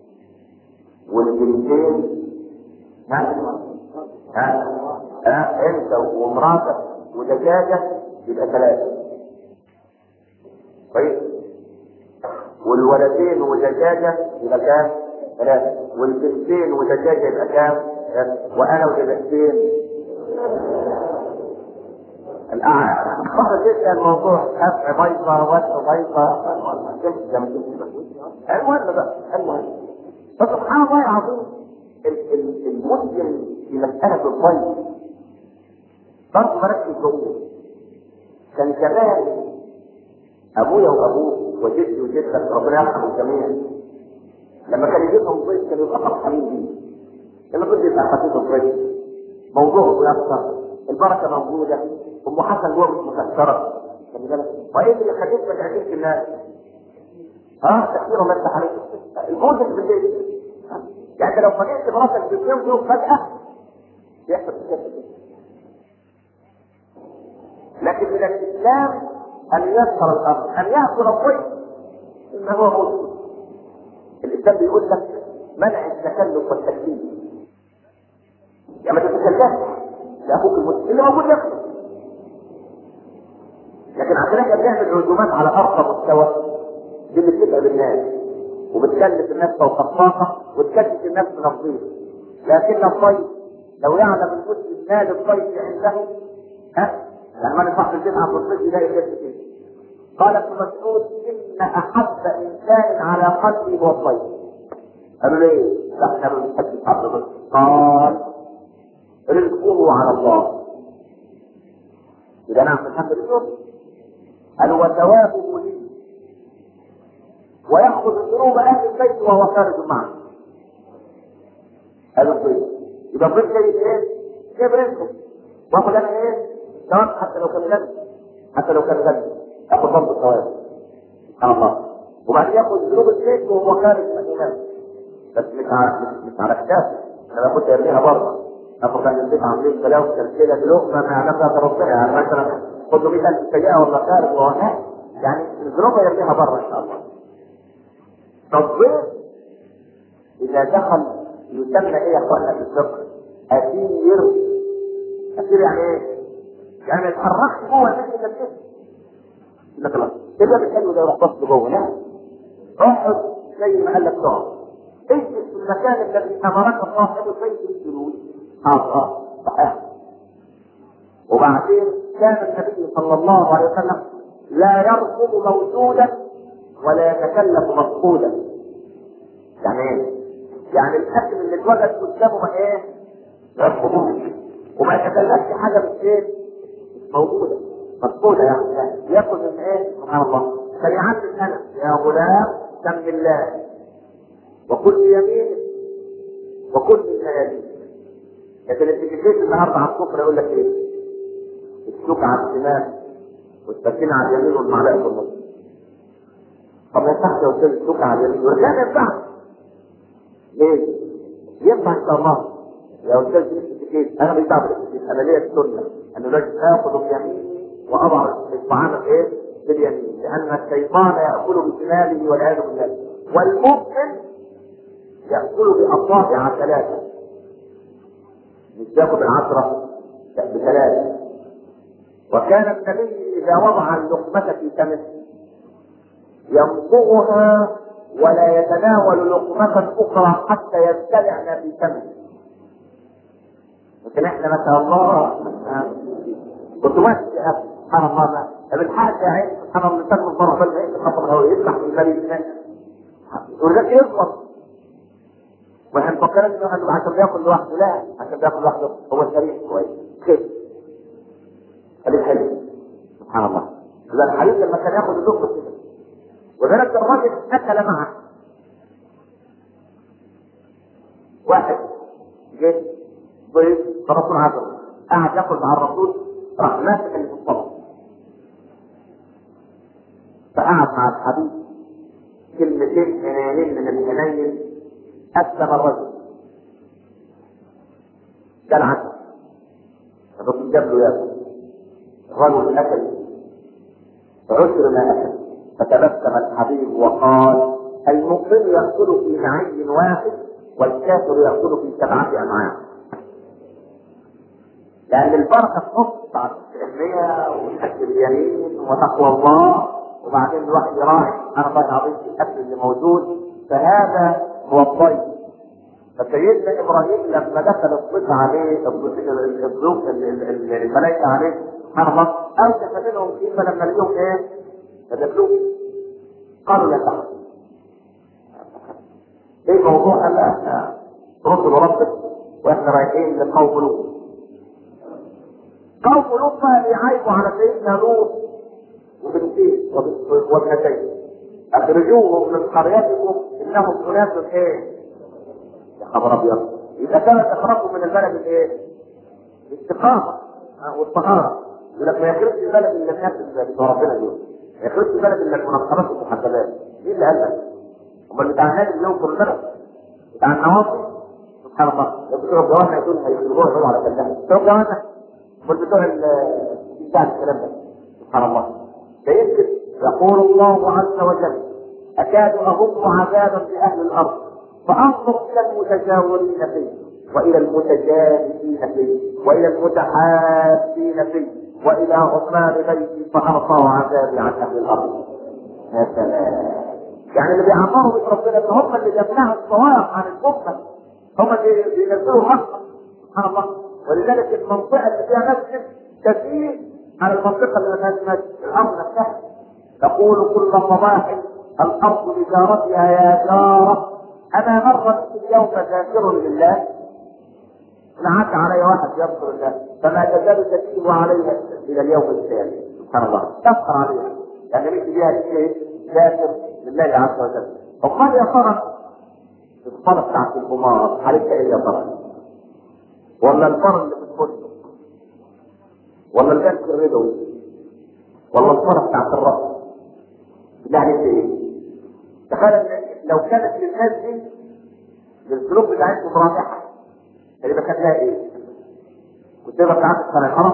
والبنتين ها ها ها أنت ومراتك ودجاجة يبقى ثلاثة. طيب والولدين ودجاجة يبقى كام؟ ثلاثة. والبنتين ودجاجة يبقى كام؟ وأنا ودجاجتين. الأعلى مرة جدا الموضوع سبع بيضة وسط بيضة المهم بقى المهم فسبحان الله العظيم المسلم في مسألة الضيف برضه مركز جوه. كان كمان ابويا وابوه وجدي وجدك ربنا يرحمهم جميعا لما كان يجيبهم ضيف كانوا يبقى فرحانين بيه. لما كنت يبقى خفيف الضيف موضوعه يكثر البركه موجوده. ام حسن جوه مش مكسره خلي بالك. وايه اللي يخليك ما تعجبش الناس؟ اه تكثير ما انت عليك الموجب بالليل. يعني انت لو فاجئت براسك باثنين ضيوف فجاه يحصل كده. لكن من الاسلام ان يسر الامر ان ياكل الضيف ما هو موجود. الاسلام بيقول لك منع التكلف والتكليف. يعني ما تتكلفش لاخوك المسلم اللي موجود ياكله. لكن عشان احنا بنعمل عزومات على ارقى مستوى دي اللي بتبقى بالناس وبتكلف الناس فوق الطاقه وتكلف الناس من الضيف. لكن الضيف لو يعلم المسلم مال الضيف عنده ها لما نصح البيت عن الضيف يلاقي كيف كده. قال ابن مسعود ان احب انسان على قلبي هو الضيف. قالوا ليه؟ لا احنا ما بنحبش حد الضيف. قال رزقه على الله. اذا نعم بنحب الرزق قال وثوابه لي ويأخذ ذنوب اهل البيت وهو خارج معه. هذا الضيف يبقى الضيف جاي ايه؟ جايب رزقه واخد انا ايه؟ ثواب حتى لو كان غني حتى لو كان غني اخذ ضرب الثواب سبحان الله. وبعدين ياخذ ذنوب البيت وهو خارج من الناس بس مش على مش على كتافه. انا كنت ارميها بره اخذ عن البيت عاملين بلاوي تمثيله بلقمه ما يعلمها ربنا. يعني مثلا خد له مئة ألف سيئه ولا خارج وهو يعني الذنوب يرميها بره ان شاء الله. فالضيف اذا دخل يسمى ايه يا اخوانا في الفقه؟ اسير. اسير يعني ايه؟ يعني ما يتحركش جوه البيت الا باسم. لا خلاص كده بالحلو ده يروح بص جوه. لا اقعد زي ما قال لك تقعد. اجلس في المكان الذي امرك صاحب البيت بالجلوس. اه اه صحيح. وبعدين كان النبي صلى الله عليه وسلم لا يرفض موجودا ولا يتكلف مفقودا. يعني ايه؟ يعني الاكل اللي اتوجد قدامه ما ايه؟ يرفضوش وما يتكلفش حاجه مش ايه؟ مش موجوده مفقوده. يعني ياكل من ايه؟ سبحان الله. فليعلم انا يا غلام سم الله وكل بيمينك وكل من يمينك. لكن اللي تجيب النهارده على السفره يقول لك ايه؟ السوق على الشمال والسكينه على اليمين والمعلقه في النص. طب ما ينفعش لو قلت السوق على اليمين ولا ما ينفعش؟ ليه؟ ينفع ان شاء الله لو قلت الاتيكيت. انا مش بعمل الاتيكيت انا ليا السنه ان لازم اخذ بيميني واضع الطعام ايه؟ باليمين لان الشيطان ياكل بشماله والعياذ بالله والمؤمن ياكل باصابع ثلاثه مش ياخذ العشره بثلاثه. وكان النبي اذا وضع اللقمه في فمه يمضغها ولا يتناول لقمه اخرى حتى يبتلعن في فمه. لكن احنا ما شاء الله كنت ماشي يا اخي سبحان الله بالحاجه يا عين سبحان الله تنفذ مره بل هيك خطر الهواء يفتح في البلد ولذلك يضبط. واحنا مفكرين انه عشان بياكل لوحده. لا عشان بياكل لوحده هو الشريف كويس كيف خليه حلو سبحان الله. اذا الحديث لما كان ياخذ اللقمه كده وذلك الرجل اكل معه واحد جه ضيف الرسول عزم قاعد ياكل مع الرسول راح ماسك اللي في الطبق فقعد مع الحبيب كلمتين حنينين من الحنين، اسلم الرجل. كان عنه الرسول جاب له ياكل، الرجل اكل عشر ما اكل، فتبسم الحبيب وقال: المؤمن يأكل في معي واحد والكافر يأكل في سبعة أمعاء. لأن البركة تنص على التأمية والأكل اليمين وتقوى الله، وبعدين الواحد يراعي أنا الله العظيم في الأكل اللي موجود، فهذا هو الضيف. فسيدنا إبراهيم لما دخل الضيف عليه الضيوف الملائكة عليه سبحان الله أوجد منهم كيف لما لقيهم إيه؟ فدخلوه قالوا يا صاحبي ايه موضوع احنا رد بربك واحنا رايحين لقوم لوط. قوم لوط بيعيبوا على سيدنا لوط وبنتين وابنتين: اخرجوهم من قريتكم انهم اناس ايه؟ يا خبر ابيض! اذا كانت اخرجوا من البلد الايه؟ الاستقامه والطهاره. يقول لك ما يخرجش البلد الا الناس اللي بتوع ربنا دول، ما يخرجش البلد الا المنقبات والمحجبات. مين اللي قال لك؟ امال بتاع النادي اللي يوم في البلد بتاع النواصي سبحان الله بتوع الجوانا يقول هيخرجوها يقولوا على كلام بتوع الجوانا امال بتوع بتاع الكلام ده سبحان الله. فيمكن يقول الله عز وجل: اكاد اهم عذابا باهل الارض فانظر الى المتجاورين فيه والى المتجانسين فيه والى المتحابين فيه والى عمال بيتي فارفع عذابي عن اهل الارض. يا سلام! يعني اللي بيعمروا بيت ربنا هم اللي جمعوا الصواب عن الامه، هم اللي بينزلوا الرحمه سبحان الله. ولذلك المنطقه اللي فيها مسجد كثير على المنطقه اللي ما فيهاش مسجد. الامر نفسها تقول كل صباح الارض بجارتها: يا جاره انا مره اليوم ذاكر لله. نعد علي واحد يذكر الله فما تزال تتيب عليها الى اليوم الثاني سبحان الله. تفخر عليها يعني مش فيها شيء ذاكر لله عز وجل. امال يا ترى الصلاه بتاعت القمار عليك ايه يا ترى؟ ولا الفرن اللي في الفندق؟ ولا البنك الربوي؟ ولا الصلاه بتاعت الرأس؟ يعني ايه؟ تخيل لو كانت للناس دي للسلوك بتاعتهم رائحه اللي كان لها ايه؟ كنت تبقى عارف كان الحرام.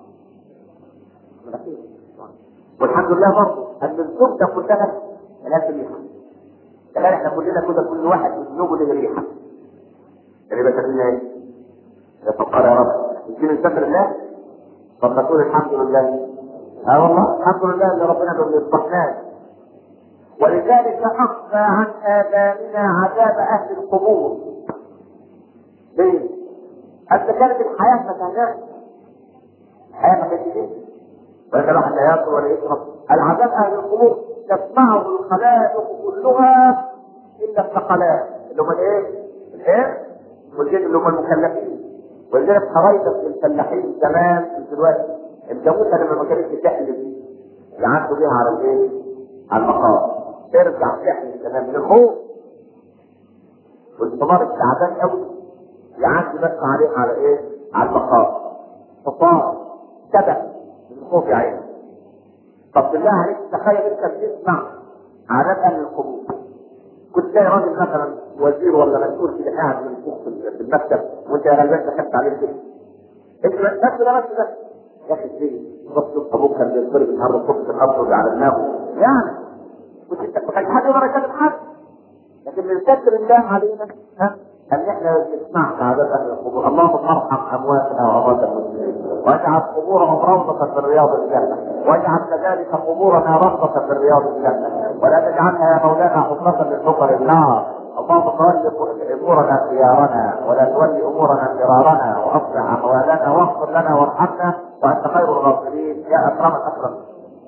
والحمد لله برضه ان الزوج ده كلها ملهاش ريحه. الان احنا كلنا كده كل واحد بذنوبه له ريحه. اللي بتكلمنا ايه؟ يتقال يا رب يجيب الذكر الله طب نقول الحمد لله. اه والله الحمد لله اللي ربنا ما بيصلحناش. ولذلك اخفى عن اذاننا عذاب اهل القبور. ليه؟ انت كانت الحياه ما كانتش الحياه ما كانتش كده. ولا الواحد لا ياكل ولا يشرب. العذاب اهل القبور تسمعه الخلائق كلها الا الثقلات اللي هم الايه؟ الايه؟ والجن اللي هم المكلفين. ولذلك خرايطك للفلاحين زمان من دلوقتي الجاموسه لما ما كانتش تحلب يعدوا بيها على الايه؟ على المقام. ترجع تحلب كمان من الخوف. والثمار التعبان قوي يعدي بس عليه على ايه؟ على المقام. حصان سبق من الخوف يا عيني. طب بالله عليك تخيل انت بتسمع عادات اهل القبور. كنت تلاقي راجل مثلا وزير ولا مسؤول كده قاعد من فوق في المكتب وانت يا غلبان دخلت عليه كده. انت بس ده بس ده يا اخي ازاي؟ ربط ابوك كان بيضرب النهارده الصبح في الارض على دماغه يعني كنت انت ما كانش حد يقدر يكلم حد. لكن من ستر الله علينا ها ان احنا نسمع عادات اهل القبور. اللهم ارحم امواتنا واموات المسلمين واجعل قبورهم روضة من رياض الجنة واجعل كذلك قبورنا روضة من رياض الجنة ولا تجعلها يا مولانا حفرة للحفر النار. اللهم تولي امورنا خيارنا ولا تولي امورنا فرارنا واصلح احوالنا واغفر لنا وارحمنا وانت خير الغافرين يا اكرم الاكرمين.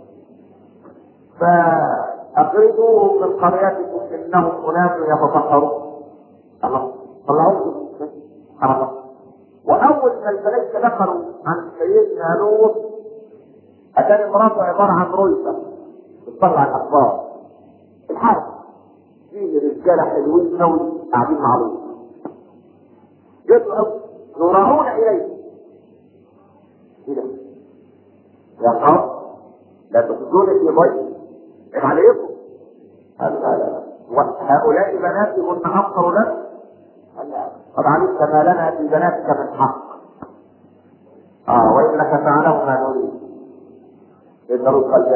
فاخرجوهم من قريتكم انهم اناس يتطهرون. الله طلعوهم سبحان الله. واول ما الملائكه دخلوا عن سيدنا لوط اتاني امراته عباره عن رؤيه بتطلع الاخبار. الحرب فيه رجاله حلوين قوي قاعدين مع لوط جدوا قوي يراعون اليه. ايه ده؟ يا قوم لا تخرجون في ضيف خايف عليكم. قال لا لا، وهؤلاء بناتي هن أفضل لك. قال لا، قد علمت ما لنا في بناتك من حق. اه وإنك تعلم ما نريد. الضروري قال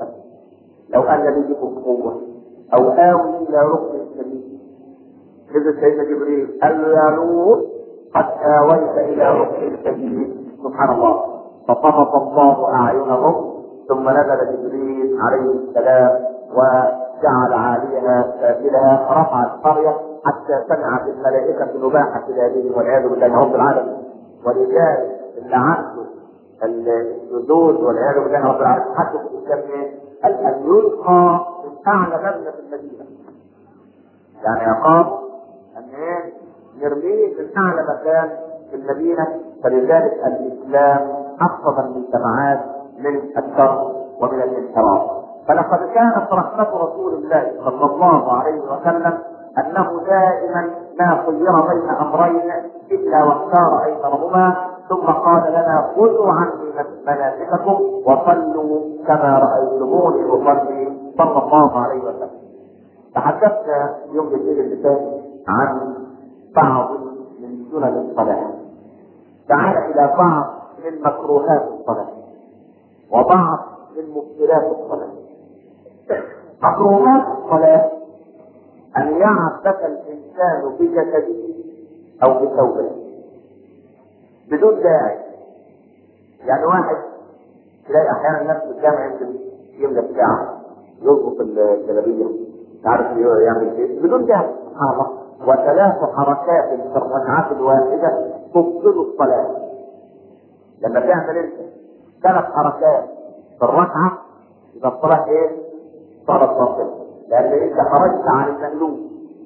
لو أن لي بكم قوة أو آوي إلى ركن السبيل. نزل سيدنا جبريل قال يا لوط قد آويت إلى ركن السبيل. سبحان الله. فطمس الله أعينهم ثم نزل جبريل عليه السلام وجعل عاليها سافلها رفع القرية حتى سمعت الملائكة نباحة هذه والعياذ بالله رب العالمين. ولذلك اللي عنده السدود والعياذ بالله رب العالمين حتى في الاسلام ان يلقى من اعلى مبنى في المدينه. يعني يقام ان ايه نرميه من اعلى مكان في المدينه. فلذلك الاسلام حفظ المجتمعات من الشر ومن الانحراف. فلقد كانت رحمه رسول الله صلى الله عليه وسلم انه دائما ما خير بين امرين الا واختار ايسرهما ثم قال لنا خذوا عني مناسككم وصلوا كما رايتموني اصلي صلى الله عليه وسلم. تحدثنا يوم الاثنين اللي فات عن بعض من سنن الصلاه. تعال الى بعض من مكروهات الصلاه وبعض من مبطلات الصلاه. مكروهات الصلاه ان يعبث الانسان بجسده او بثوبه بدون داعي. يعني واحد تلاقي احيانا الناس في الجامع يمكن يملى الساعه يظبط الجلابيه مش عارف يعمل ايه بدون داعي سبحان الله. وثلاث حركات في الركعات الواحده تبطل الصلاه. لما تعمل انت ثلاث حركات في الركعه يبقى الصلاه ايه؟ صلاه باطله. لان انت خرجت عن المألوف.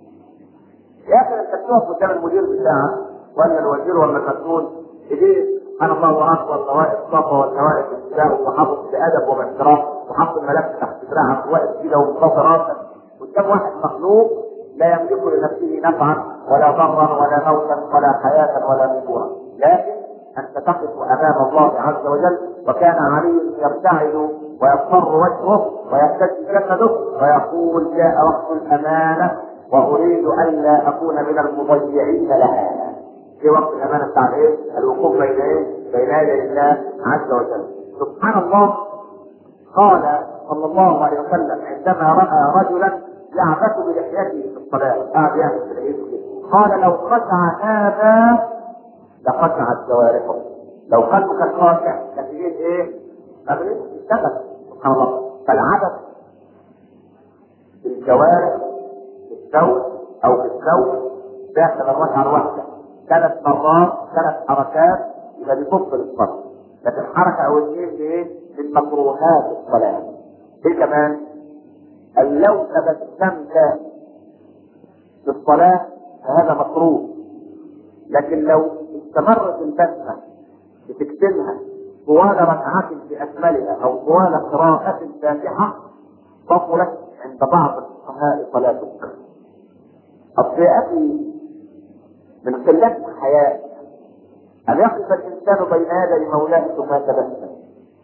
يا اخي انت بتقف قدام المدير بتاعك ولا الوزير ولا المسؤول ايديه انا الله اكبر سواء الصفا والنواقص السلاح وحافظ بادب وباحترام وحط الملف تحت دراعك واقف كده ومصطفى راسك قدام واحد مخلوق لا يملك لنفسه نفعا ولا ضرا ولا موتا ولا حياه ولا نشورا. لكن انت تقف امام الله عز وجل. وكان علي يرتعد ويصفر وجهه ويهتز جسده ويقول جاء وقت الامانه واريد الا اكون من المضيعين لها. في وقت الامانه بتاع ايه؟ الوقوف بين ايه؟ بين يدي الله عز وجل. سبحان الله. قال صلى الله عليه وسلم عندما راى رجلا يعبث بلحيته في الصلاه قاعد يعمل في لحيته قال لو خشع هذا لخشعت جوارحه. لو قلبك الخاشع نتيجه ايه؟ قبل اشتغل. سبحان الله. فالعبث بالجوارح في الثوب او في الثوب داخل الركعه الواحده ثلاث مرات ثلاث حركات يبقى دي تبطل الصلاه. لكن حركه او اثنين ايه؟ من مكروهات الصلاه. ايه كمان؟ ان لو تبسمت في الصلاه فهذا مكروه. لكن لو استمرت البسمه بتكتمها طوال ركعات باكملها او طوال قراءه فاتحه بطلت عند بعض الفقهاء صلاتك. الصيام من قلة الحياء أن يقف الإنسان بين يدي مولاه ثم يتبسم.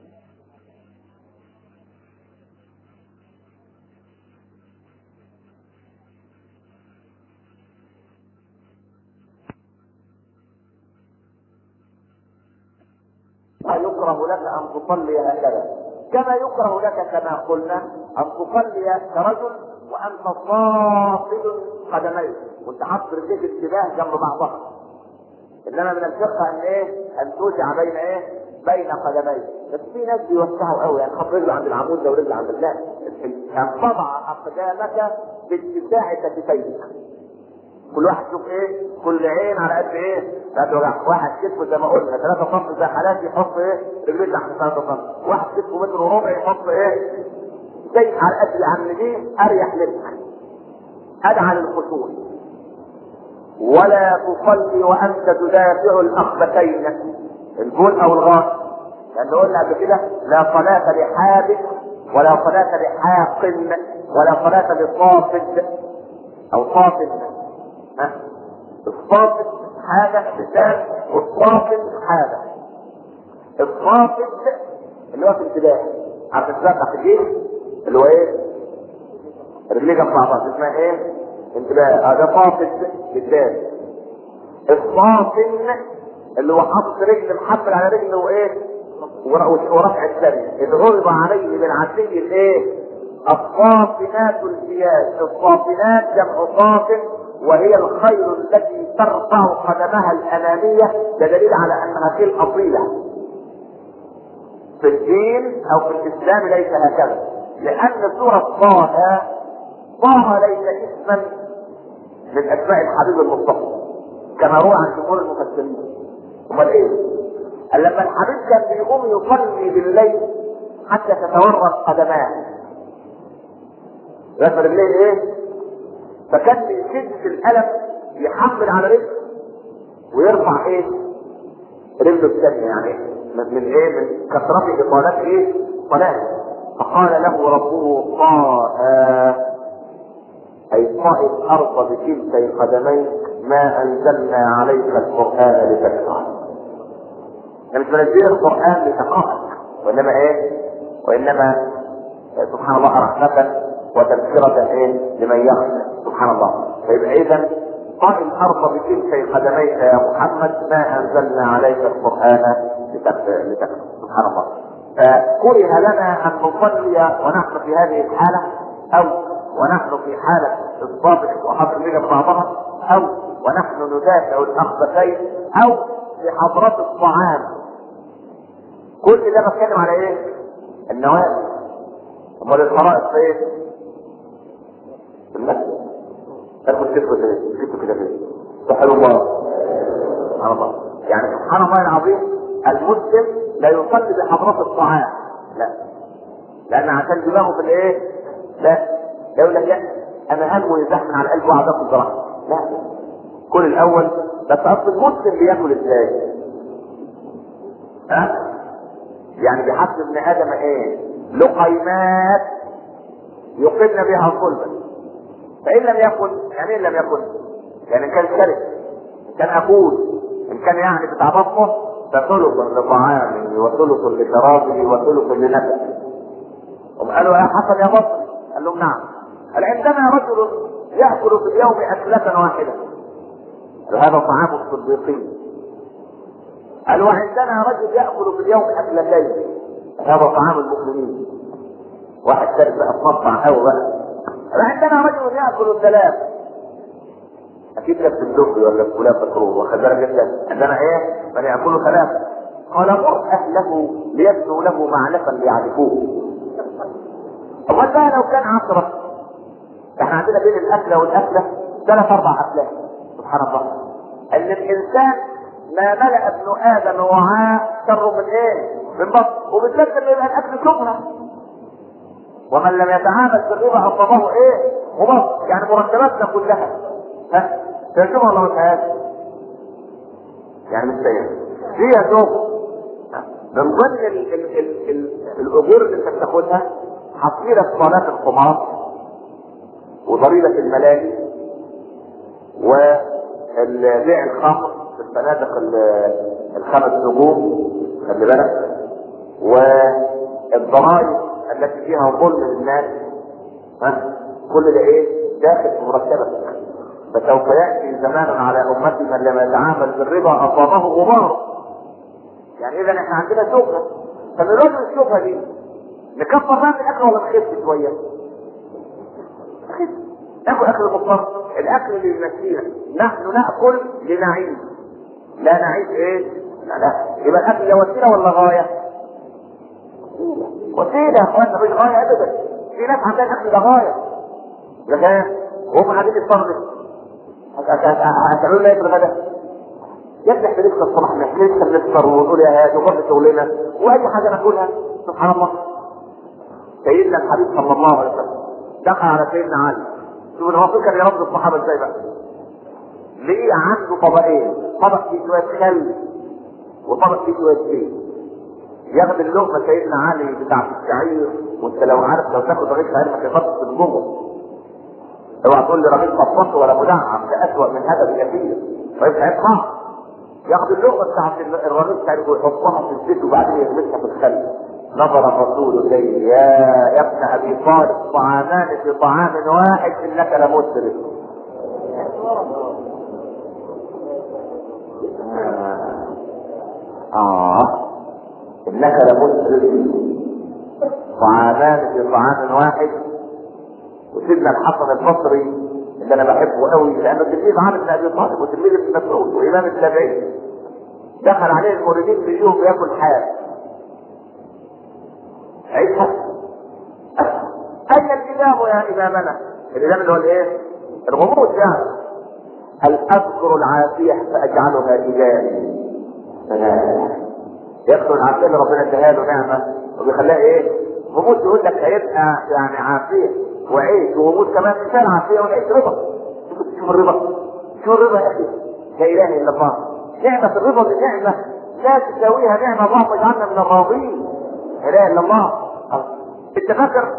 يكره لك أن تصلي هكذا كما يكره لك كما قلنا أن تصلي كرجل وأنت صافد قدميك وأنت حاطط رجليك اتجاه جنب بعضها. انما من الفقه ان ايه؟ ان توسع بين ايه؟ بين قدميك. بس في ناس بيوسعوا قوي يعني خط رجل عند العمود ده ورجل عند الله. ان تضع اقدامك باتساع كتفيك. كل واحد شوف ايه؟ كل عين على قد ايه؟ قد وجع. واحد كتفه زي ما قلنا ثلاثة سم زي حالاتي يحط ايه؟ رجليه تحت ثلاثة سم. واحد كتفه متر وربع يحط ايه؟ شيء على قد عن دي اريح لك. ادعى للخشوع. ولا تصلي وانت تدافع الاخبتين الجول او الغاز. لان قلنا قبل كده لا صلاه لحابس ولا صلاه لحاق ولا صلاه لصافد او صافد. ها الصافد حاجه لسان والصافد حاجه. الصافد اللي هو في الابتدائي عارف الزرع في الجيش اللي هو ايه؟ رجليه جنب بعضها اسمها ايه؟ انتباه. هذا فاصل بالذات. الفاصل اللي هو حاطط رجل محمل على رجل وايه؟ ورفع الثاني اللي غضب عليه بالعشي الايه؟ الصافنات الجياد. الصافنات جمع صافن وهي الخيل التي ترفع قدمها الاماميه، ده دليل على انها خيل اصيله. في الدين او في الاسلام ليس هكذا، لان سوره طه طه ليس اسما من اسماء الحبيب المصطفى كما روى عن جمهور المفسرين. امال ايه؟ قال لما الحبيب كان بيقوم يصلي بالليل حتى تتورط قدماه رفع رجليه ايه؟ فكان من شدة الألم يحمل على رجله ويرفع ايه؟ رجله الثانية، يعني من, من ايه؟ من كثرة إطالات ايه؟ صلاة. فقال له ربه طه أي طائ الأرض بكلتي قدميك ما أنزلنا عليك القرآن لتشقى. يعني مش منزل القرآن لتقاء، وإنما ايه؟ وإنما سبحان الله رحمة وتذكرة ايه؟ لمن يخشى. سبحان الله. فيبقى اذا طائ الارض بكلتي قدميك يا محمد ما انزلنا عليك القران لتكفر. سبحان الله. فكره لنا ان نصلي ونحن في هذه الحاله، او ونحن في حاله الضابط وحط الرجل بعضها، او ونحن ندافع الاخبثين، او في حضرات الطعام. كل ده بتكلم على ايه؟ النوافل. امال الفرائض فين؟ في المسجد. تاخد كتفه كده كتفه كده كده سبحان الله. سبحان الله. يعني سبحان الله العظيم المسلم لا يصلي بحضرات الطعام، لا، لان عشان دماغه في الايه؟ لا يقول لك لا انا هم يزحن على قلبه وعداء الجراح، لا. كل الاول بس اصل المسلم بياكل ازاي؟ ها؟ يعني بحسب ابن ادم ايه؟ لقيمات يقمن بها صلبا. فإن لم يكن، يعني إن لم يكن، يعني إن كان شرب، إن كان أكول، إن كان يعني بتاع بطنه، فثلث لطعامه وثلث لشرابه وثلث لنفسه. هم قالوا يا حسن يا بطن، قال لهم نعم. قال عندنا رجل يأكل في اليوم أكلة واحدة، قالوا هذا طعام الصديقين. قال وعندنا رجل يأكل في اليوم أكلتين، هذا طعام المؤمنين. واحد ثالث بقى اتنطع قوي بقى. عندنا رجل ياكل ثلاث، اكيد لك الدخل ولا الفلان مكروه، واخد بالك انت؟ عندنا ايه؟ من ياكل ثلاث. قال مر اهله ليبنوا له معلفا ليعرفوه. امال بقى لو كان عشرة؟ احنا عندنا بين الاكله والاكله ثلاث اربع افلام. سبحان الله. ان الانسان ما ملأ ابن ادم وعاء شر من ايه؟ من بطن، وبالذات لما يبقى الاكل شبهه. ومن لم يتعامل بالربا اصابه ايه؟ غبط. يعني مرتباتنا كلها ها ترجمها ولا ما فيهاش؟ يعني مش سيئة فيها شوف من ضمن ال- ال- ال- ال- الاجور اللي انت بتاخدها حصيلة صلاة القمار وضريبة الملاهي وبيع الخمر في الفنادق الخمس نجوم، خلي بالك، والضرائب التي فيها ظلم للناس، ها كل ده ايه؟ داخل في مرتبك. فسوف ياتي زمان على امتي من لم يتعامل بالربا اصابه غبار. يعني اذا احنا عندنا شبهه، فنرد الشبهه دي نكفر بقى الاكل ولا نخف شويه؟ نخف، ناكل اكل مضطر، الاكل اللي يمشينا. نحن ناكل لنعيش، لا نعيش ايه؟ لا لا. يبقى الاكل ده وسيله ولا غايه؟ وسيله يا اخوانا، مش غايه ابدا. في ناس عندها الاكل ده غايه، لكن هم قاعدين يتصرفوا. هتعملوا لنا ايه في الغداء؟ يفتح في لسه الصبح نحكي لسه بنفطر ونقول يا هادي وقت شغلنا واي حاجه ناكلها. سبحان الله. سيدنا الحبيب صلى الله عليه وسلم دخل على سيدنا علي. شوف الرسول كان يرد الصحابه ازاي بقى. ليه عنده طبقين، طبق فيه شويه خل وطبق فيه شويه زيت. ياخد اللقمه سيدنا علي بتاعت الشعير، وانت لو عارف لو تاخد رغيف شعير ما تقدرش تنجمه. اوعى تقول لي رغيف مطبخ ولا مدعم، ده اسوء من هذا بكثير. رغيف شعير صعب. ياخد اللقمه بتاعت الرغيف شعير ويحطها في الزيت وبعدين يغمسها في الخل. نظر الرسول اليه يا يا ابن ابي طالب طعامان في طعام واحد انك لمسرف. اه انك لمسرف طعامان في طعام واحد. وسيدنا الحسن البصري اللي انا بحبه قوي لانه تلميذ علي بن ابي طالب وتلميذ ابن مسعود وامام التابعين، دخل عليه المريدين بيجيهم ياكل حاف عيشها. اين الامام يا امامنا؟ الامام اللي هو الايه؟ الغموض يعني. هل اذكر العافيه فاجعلها الهي؟ يذكر العافيه اللي ربنا اداها له نعمه وبيخليها ايه؟ غموض. يقول لك هيبقى يعني عافيه وعيش وغموض كمان مثال عافيه والعيش رضا. شوف الرضا، شوف الرضا يا اخي، لا اله الا الله. نعمه الرضا دي نعمه لا تساويها نعمه، اللهم اجعلنا من الراضين. لا اله الا الله. انت فاكر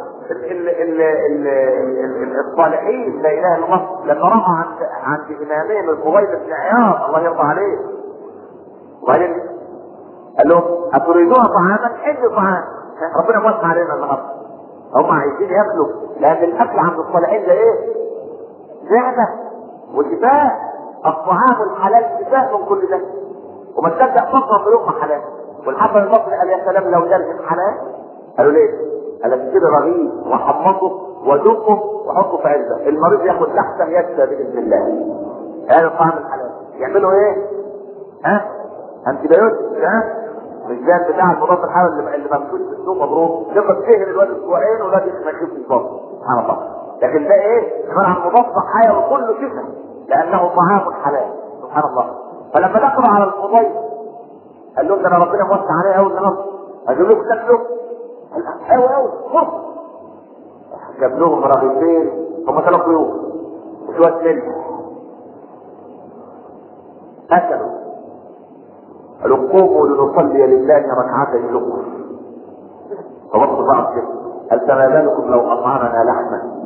الصالحين لا اله الا الله لما راى عند عند امامهم الفضيل بن عياض الله يرضى عليه وبعدين قال لهم اتريدون طعاما؟ حل طعام. ربنا موسع علينا النهارده. هم عايزين ياكلوا لان الاكل عند الصالحين ده ايه؟ نعمه وشفاء. الطعام الحلال شفاء من كل ده. وما تصدق فقط بلقمه حلال. والحسن البصري قال يا سلام لو درهم حلال. قالوا ليه؟ قال اشتري رغيف وحمصه ودقه وحطه في علبه، المريض ياخد تحته يشفى باذن الله. هذا الطعام الحلال. يعملوا ايه؟ ها؟ انتبيوتيك ها؟ مش زي بتاع المضاد الحيوي اللي اللي ممسوك في السوق مضروب، ياخد فيه الواد اسبوعين ولا يخف في البطن. سبحان الله. لكن ده ايه؟ عباره عن مضاد حيوي كله شفاء لانه طعام حلال. سبحان الله. فلما دخلوا على الفضيل قال لهم ده انا ربنا موسع عليه قوي النهارده. اجيب لكم تاكلوا؟ قوي قوي فرص. جاب لهم رغيفين هم ثلاث ضيوف وشويه ملح. اكلوا. قالوا قوموا لنصلي لله ركعتي شكر. فبصوا بعض كده قال فما بالكم لو اطعمنا لحما؟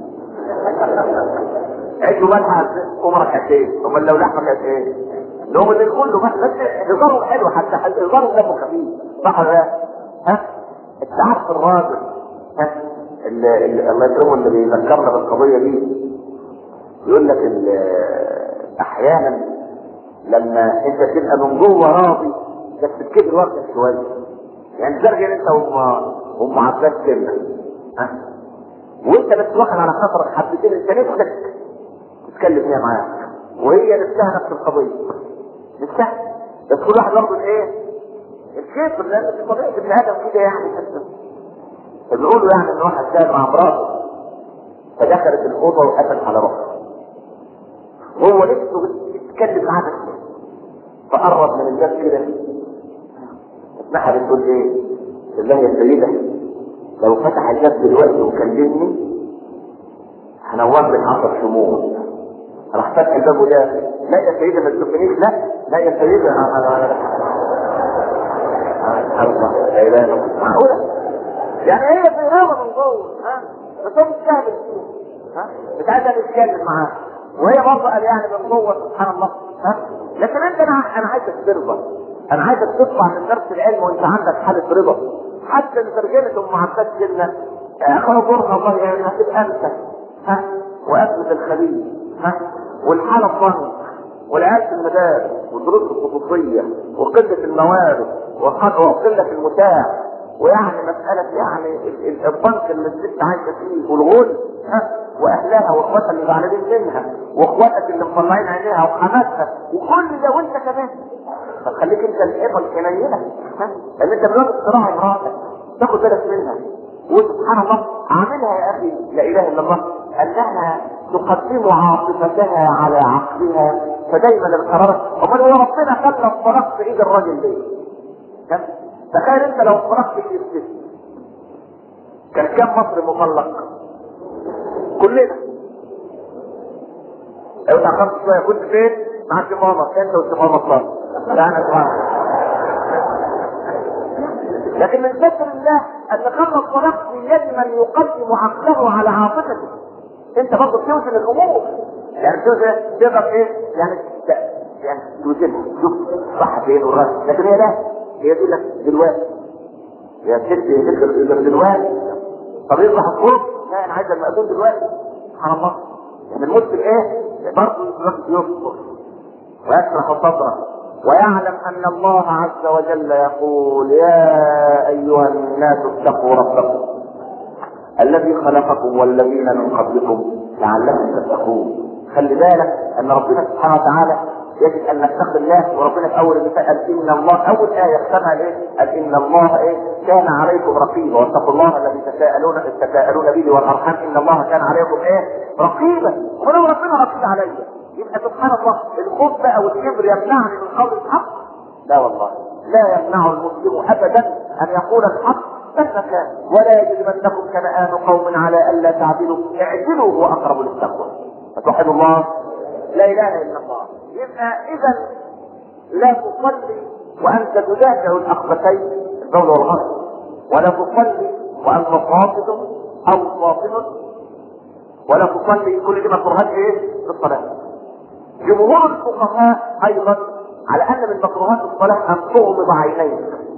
عيشوا ملحه قوم ركعتين، امال لو لحمه كانت ايه؟ لهم اللي كله بس هزارهم حلو حتى هزارهم دمه خفيف صح ولا لا؟ ها؟ انت عارف الراجل ها اللي اللي الله يكرمه اللي بيذكرنا بالقضيه دي يقول لك احيانا لما انت تبقى من جوه راضي بس بكبر وقتك شويه، يعني ترجع انت وام وام عباس سنه ها وانت بس واخد على خاطرك حبتين انت نفسك تتكلم فيها معاك وهي نفسها نفس القضيه نفسها، بس كل واحد برضه ايه؟ الكبر لان في طبيعه ابن ادم كده يعني. بيقولوا يعني ان واحد كان مع مراته فدخلت الاوضه وقفت على روحه وهو نفسه يتكلم معاه بس فقرب من الباب كده اسمعها بتقول ايه؟ بالله يا سيده لو فتح الباب دلوقتي وكلمني هنور لك عشر شموع. راح فتح الباب وده لا يا سيده ما تشوفنيش. لا لا يا سيده لا اله الا الله. معقوله؟ يعني هي في رغبه من جوه ها بس هو مش سهل السوق ها مش عايزه تتكلم معاه وهي برضه قال يعني من جوه سبحان الله ها. لكن انت انا انا عايزك ترضى، انا عايزك تطلع من درس العلم وانت عندك حاله رضا. حتى ان ترجمه ام عباس كلمه خبرنا الله يعني هتبقى انت ها وازمه الخليل ها والحاله الضنك والعيال في المدارس والدروس الخصوصيه وقله الموارد وقله المتاح ويعني مسألة يعني الضنك اللي الست عايشة فيه والغل ها واهلها واخواتها اللي زعلانين منها واخواتك اللي مطلعين عينيها وحماتها وكل ده وانت كمان. فخليك انت الحيطه الحنينه ها ان انت بلغه صراع امراتك تاخد بالك منها وسبحان الله عاملها يا اخي لا اله الا الله انها تقدم عاطفتها على عقلها فدايما القرار. امال هو ربنا خلى الطلاق في ايد الراجل ليه؟ تخيل انت لو طلقت في الست كان كم مصر مطلق؟ كلنا. لو تاخرت شويه كنت فين؟ معاك ماما انت وماما الطلاق. لا انا سبحان لكن من ستر الله ان خلى الطلاق في يد من يقدم عقله على عاطفته. انت برضه بتوزن الامور يعني بتوزن تقدر ايه؟ يعني يعني توزنها شوف صح فين والغلط. لكن هي لا هي تقول لك دلوقتي يا ستي ذكر اذا دلوقتي طب يصبح الصوت لا انا عايز المأذون دلوقتي. سبحان الله. يعني المسلم ايه برضه يصبر ويشرح صدره ويعلم ان الله عز وجل يقول يا ايها الناس اتقوا ربكم الذي خلقكم والذين من قبلكم لعلكم تتقون. خلي بالك ان ربنا سبحانه وتعالى يجب ان نتقي الله، وربنا في اول المثال قال ان الله اول ايه يختمها ايه؟ قال ان الله ايه؟ كان عليكم رقيبا واتقوا الله الذي تساءلون تساءلون به والارحام ان الله كان عليكم ايه؟ رقيبا. ولو ربنا رقيب عليا يبقى سبحان الله الخوف بقى والكبر يمنعني من قول الحق؟ لا والله لا يمنع المسلم ابدا ان يقول الحق مهما كان. ولا يجرمنكم شنآن قوم على الا تعدلوا اعدلوا هو اقرب للتقوى. فتوحدوا الله لا اله الا الله. يبقى اذا لا تصلي وانت تدافع الاخبثين البول والغرب، ولا تصلي وانت صافد او صافن، ولا تصلي كل دي مكروهات ايه في الصلاه. جمهور الفقهاء ايضا على ان من مكروهات الصلاه ان تغمض عينيك،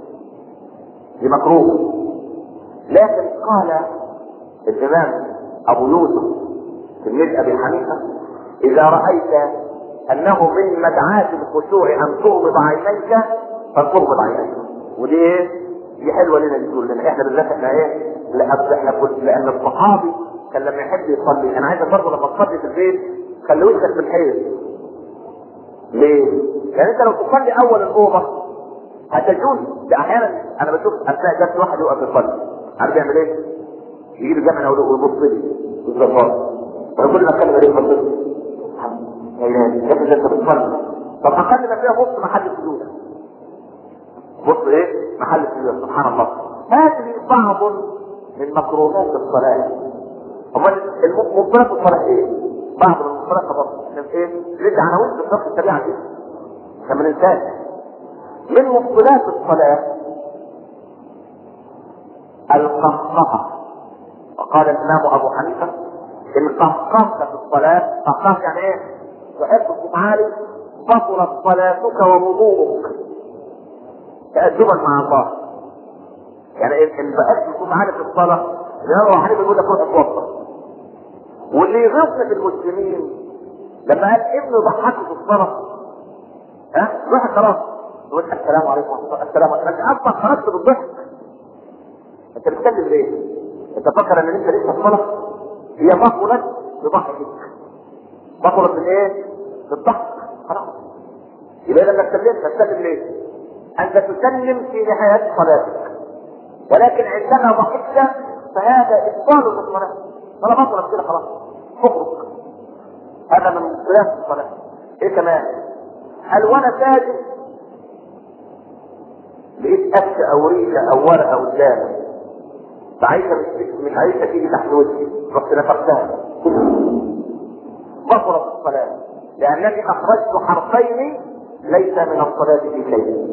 دي مكروه. لكن قال الامام ابو يوسف تلميذ ابي حنيفه اذا رايت انه من مدعاة الخشوع ان تغمض عينيك فتغمض عينيك. ودي ايه؟ دي حلوه لنا، دي تقول لنا احنا بالذات احنا ايه؟ لا احنا كل لان الصحابي كان لما يحب يصلي، انا عايزك برضه لما تصلي في البيت خلي وشك في الحيط. ليه؟ يعني انت لو تصلي اول الاوضه هتجوز. ده احيانا انا بشوف اثناء جلسه واحد يقف يصلي، عارف يعمل ايه؟ يجيب الجامع ويبص لي بالظبط ويقول لي اتكلم عليه بص لي يا ابني انت بتصلي. طب اقل ما فيها بص محل السجود، بص ايه محل السجود. سبحان الله. هذه بعض من مكروهات الصلاه. امال المبطلات الصلاه ايه؟ بعض من المبطلات برضه احنا ايه؟ لسه عناوين في الصف السريعه دي عشان ما ننساش. من مبطلات الصلاه القهقهه. وقال الامام ابو حنيفه ان قهقهت في الصلاه، قهقهت يعني ايه؟ تحب الصوت عالي بطلت صلاتك ووضوءك تأدبا مع الله. يعني ان بقيت الصوت عالي في الصلاه الامام ابو حنيفه يقول لك روح اتوضا. واللي يغيظنا في المسلمين لما قال ابنه ضحكه في الصلاه ها روح خلاص تقول السلام عليكم ورحمه الله السلام عليكم، انت اصلا خرجت بالضحك. انت بتتكلم ليه؟ انت فاكر ان انت لسه الصلاه هي بطلت بضحكك، بطلت من ايه؟ بالضحك خلاص. يبقى لما اتكلمت تتكلم ليه؟ انت تسلم في نهايه صلاتك، ولكن عندما ضحكت فهذا ابطال للصلاه. صلاه بطلت كده خلاص اخرج. هذا من صيام الصلاه. ايه كمان؟ هل وانا ساجد لقيت قفش او ريشه او ورقه قدامي فعايزه مش عايزه تيجي تحت وجهي رحت نفختها بطلت الصلاه لانني اخرجت حرفين ليس من الصلاه في شيء.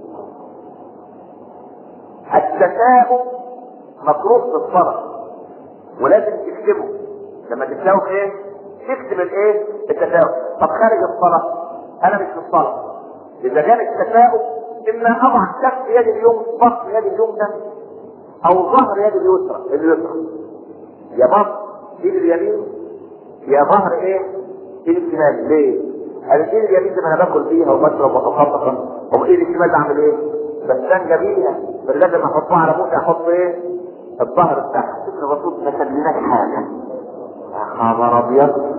التثاؤب مكروه في الصلاه ولازم تكتبه. لما تتثاؤب ايه؟ تكتب الايه؟ التثاؤب. طب خارج الصلاه انا مش في الصلاه، اذا كان التثاؤب اما اضع كف يد اليمنى بطن يد اليمنى او ظهر يد اليسرى اليسرى يا بطن ايد اليمين يا ظهر ايه؟ ايد الشمال. ليه؟ الايد اليمين دي انا باكل بيها وبشرب واتخطط، وايد الشمال بعمل ايه؟ بستنجى بيها، فلازم احطها على بوقي احط ايه؟ الظهر بتاعها. شوف الرسول ما سلمناش حاجه. يا خبر ابيض.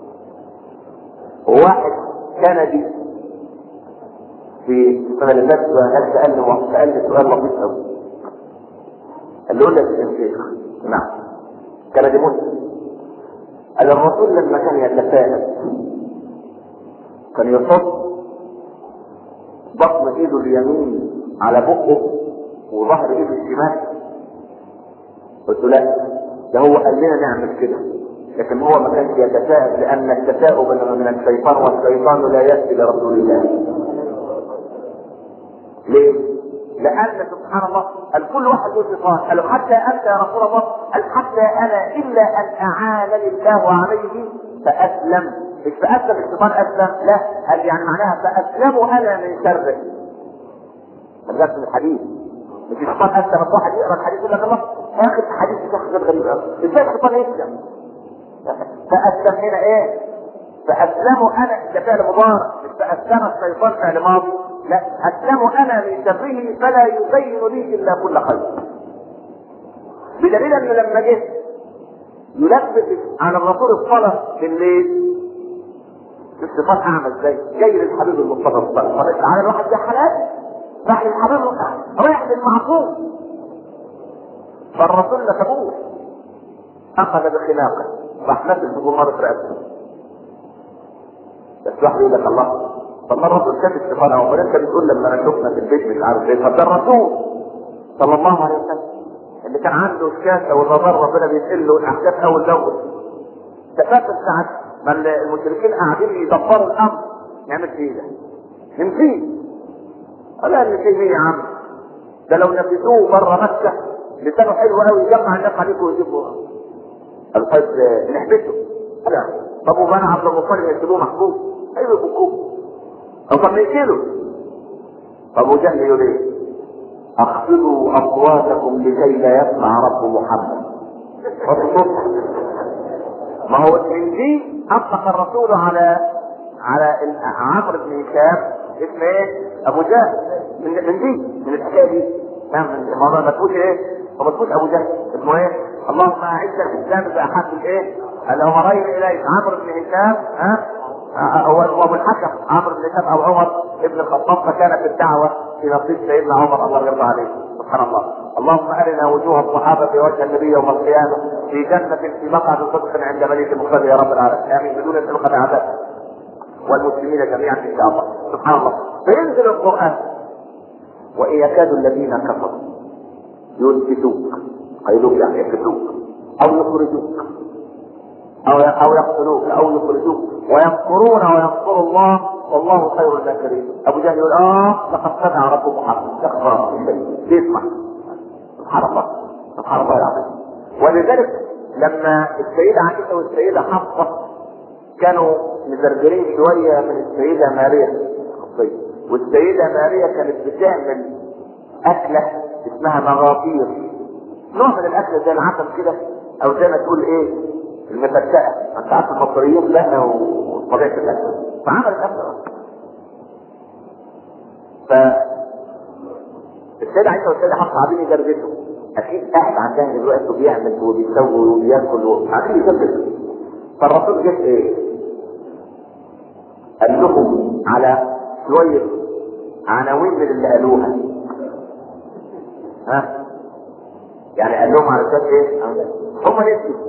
واحد كندي في السنه اللي فاتت قال سالني سالني سؤال لطيف قوي. قال له لك يا شيخ نعم كندي مسلم. قال الرسول لما كان يتساءل كان يحط بطن ايده اليمين على بقه وظهر ايده الشمال. قلت له لا ده هو قال لنا نعمل كده، لكن هو ما كانش يتساءل لان التساؤل من الشيطان والشيطان لا يأتي لرسول الله. ليه؟ لان سبحان الله الكل واحد له شيطان. قالوا حتى انت يا رسول الله؟ قال حتى انا الا ان اعانني الله عليه فاسلم. مش فاسلم الشيطان اسلم، لا قال يعني معناها فاسلم انا من شره. فجأت من الحديث مش الشيطان اسلم واحد يقرا الحديث يقول لك الله يا اخي الحديث ده حاجه غريبه قوي، ازاي الشيطان يسلم؟ فاسلم هنا ايه؟ فاسلموا انا ده فعل مضارع، مش فاسلم الشيطان فعل ماضي، لا اسلموا انا من شره فلا يبين لي الا كل خير. بدليل ان لما جه يلبس على الرسول الصلاه بالليل، الشيطان اعمى ازاي؟ جاي للحبيب المصطفى صلى الله عليه وسلم، على الواحد ده حلال راح للحبيب رايح للمعصوم، فالرسول ما سابوش، اخذ بخناقه راح نزل بجمهور راسه. بس واحد يقول لك الله طب ما الرسول شاف الشيطان اهو، انت بتقول لما انا شفنا في البيت مش عارف ايه، طب ده الرسول صلى الله عليه وسلم اللي كان عنده الشاشه والرضار ربنا بيسال له الاحداث اول باول. تفاصيل ساعات ما المشركين قاعدين يدبروا الامر نعمل فيه ده نمشي ولا نمشي فيه يا عم، ده لو نفذوه بره مكه لسانه حلو قوي يجمع الناس عليكم ويجيبوا القيد نحبسه. لا طب وبنى عبد المطلب يسيبوه محبوس ايوه يفكوه او طب نقتله. طب وجهل يقول ايه؟ اخفضوا اصواتكم لكي لا يسمع رب محمد. ما هو من دي اطلق الرسول على على عمرو بن هشام اسمه ايه؟ ابو جهل. من, من دي من الحكايه دي نعم الموضوع ما تقولش ايه؟ ما تقولش ابو جهل اسمه ايه؟ اللهم اعز الاسلام باحد الايه؟ الامرين اليك عمرو بن هشام ها هو ابو الحكم عمرو بن هشام او عمر ابن الخطاب، فكان في الدعوه في نصيب سيدنا عمر الله يرضى عليه سبحان الله. اللهم ارنا وجوه الصحابه في وجه النبي يوم القيامه في جنه في مقعد صدق عند مليك مقتدر يا رب العالمين امين بدون سابقه عذاب والمسلمين جميعا ان شاء الله سبحان الله. فينزل القران وان يكاد الذين كفروا يثبتوك قيلوك يعني يثبتوك او يخرجوك او او يقتلوك او يخرجوك ويمكرون ويمكر الله والله خير الماكرين. ابو جهل يقول اه لقد خدع رب محمد يكفر يسمع سبحان الله سبحان الله العظيم. ولذلك لما السيده عائشه والسيده حفصه كانوا مزرجرين شويه من السيده ماريا القبطيه، والسيده ماريا كانت بتعمل اكله اسمها مغافير، نوع من الاكل زي العسل كده او زي ما تقول ايه المفتقه، انت عارف المصريين بقى وطبيعه الاكل، فعملت اكله. ف السيده عائشه والسيده حفصه قاعدين يجربوا، اكيد قاعد عندها دلوقتي وبيعمل وبيسوي وبياكل قاعدين يجربوا. فالرسول جه ايه؟ قال لهم على شويه عناوين من اللي قالوها ها يعني قال لهم على اساس ايه؟ هم نسوا.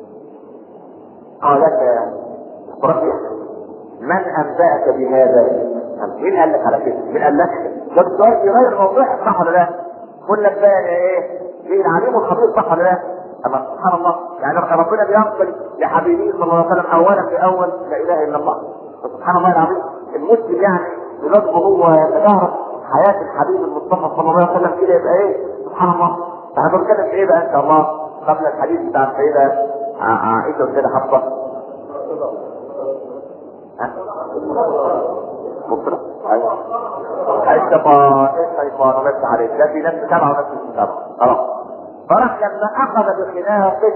قال لك ربيع من انبأك بهذا؟ مين قال لك على كده؟ مين قال لك؟ ده السؤال يغير موضوعك صح ولا لا؟ قول لك بقى ايه؟ ليه العليم الخبير صح ولا لا؟ اما سبحان الله يعني ربنا بينقل لحبيبه صلى الله عليه وسلم اولا باول لا اله الا الله. سبحان الله العظيم. المسلم يعني بلازمه هو يتدارك حياه الحبيب المصطفى صلى الله عليه وسلم كده يبقى ايه؟ سبحان الله. فهنتكلم في ايه بقى ان شاء الله قبل الحديث بتاع السيده عائشه والسيده حفصه. بكره ايوه الشيطان الشيطان بس عليك ده في ناس تتابع وناس مش تتابع خلاص. فراح لما اخذ بخناقه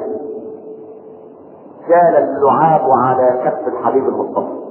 جال اللعاب على كف الحبيب المصطفى.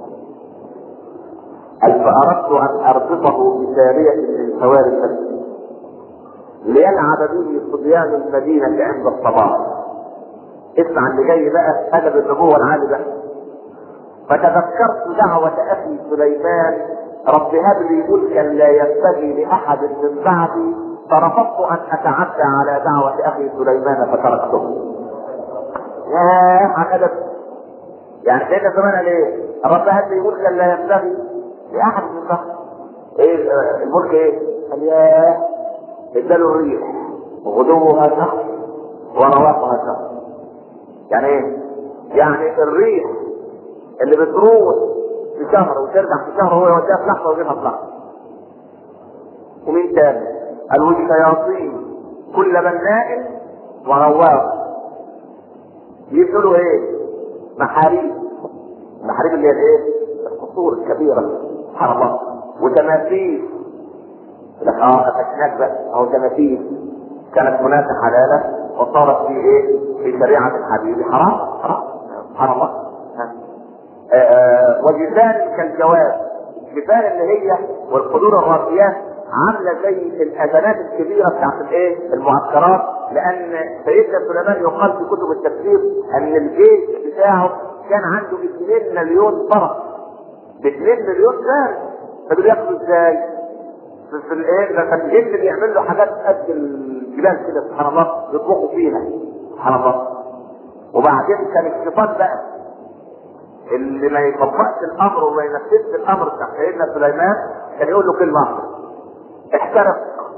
قال فاردت ان اربطه بساريه من سواري المسجد ليلعب به صبيان المدينه عند الصباح. اسمع اللي جاي بقى ادب النبوه العالي بقى. فتذكرت دعوه اخي سليمان رب هب لي ملكا لا ينبغي لاحد من بعدي فرفضت ان اتعدى على دعوه اخي سليمان فتركته. ياه عن ادب. يعني سيدنا زمان قال ايه؟ رب هب لي ملكا لا ينبغي لاحد من بعدي. ايه الملك ايه؟ قال ياه اداله الريح وغدوها شهر ورواحها شهر. يعني ايه؟ يعني الريح اللي بتروح في شهر وترجع في شهر هو يوديها في لحظه ويجيبها في لحظه. ومين تاني؟ قال والشياطين كل بناء ورواق يقولوا ايه؟ محاريب. المحاريب اللي هي الايه؟ القصور الكبيره سبحان الله. وتماثيل لك اه فتشناك بقى اهو تماثيل كانت هناك حلاله وصارت في ايه؟ في شريعه الحبيب حرام حرام سبحان الله. آه آه وجفان كالجواب، الجفان اللي هي والقدور الراسيات عامله زي الاذانات الكبيره بتاعت الايه؟ المعسكرات، لان سيدنا سليمان يقال في كتب التفسير ان الجيش بتاعه كان عنده اثنين مليون فرس، اثنين مليون فارس، فدول ياخدوا ازاي؟ في الايه؟ ده كان الجن بيعمل له حاجات قد الجبال كده سبحان الله يطبخوا فيها سبحان الله. وبعدين كان الشيطان بقى اللي ما يطبقش الامر وما ينفذش الامر بتاع سيدنا سليمان كان يقول له كلمه واحده: احترق.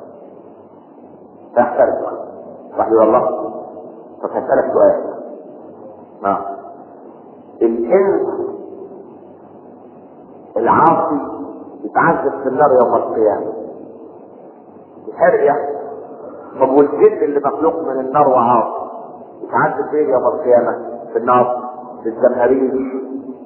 احترق صحيح والله. طب هسألك سؤال. اه الانس العاصي يتعذب في النار يوم القيامه يحرق يعني. طب والجن اللي مخلوق من النار وعاصي يتعذب فين يوم القيامه؟ في النار في الزمهرير.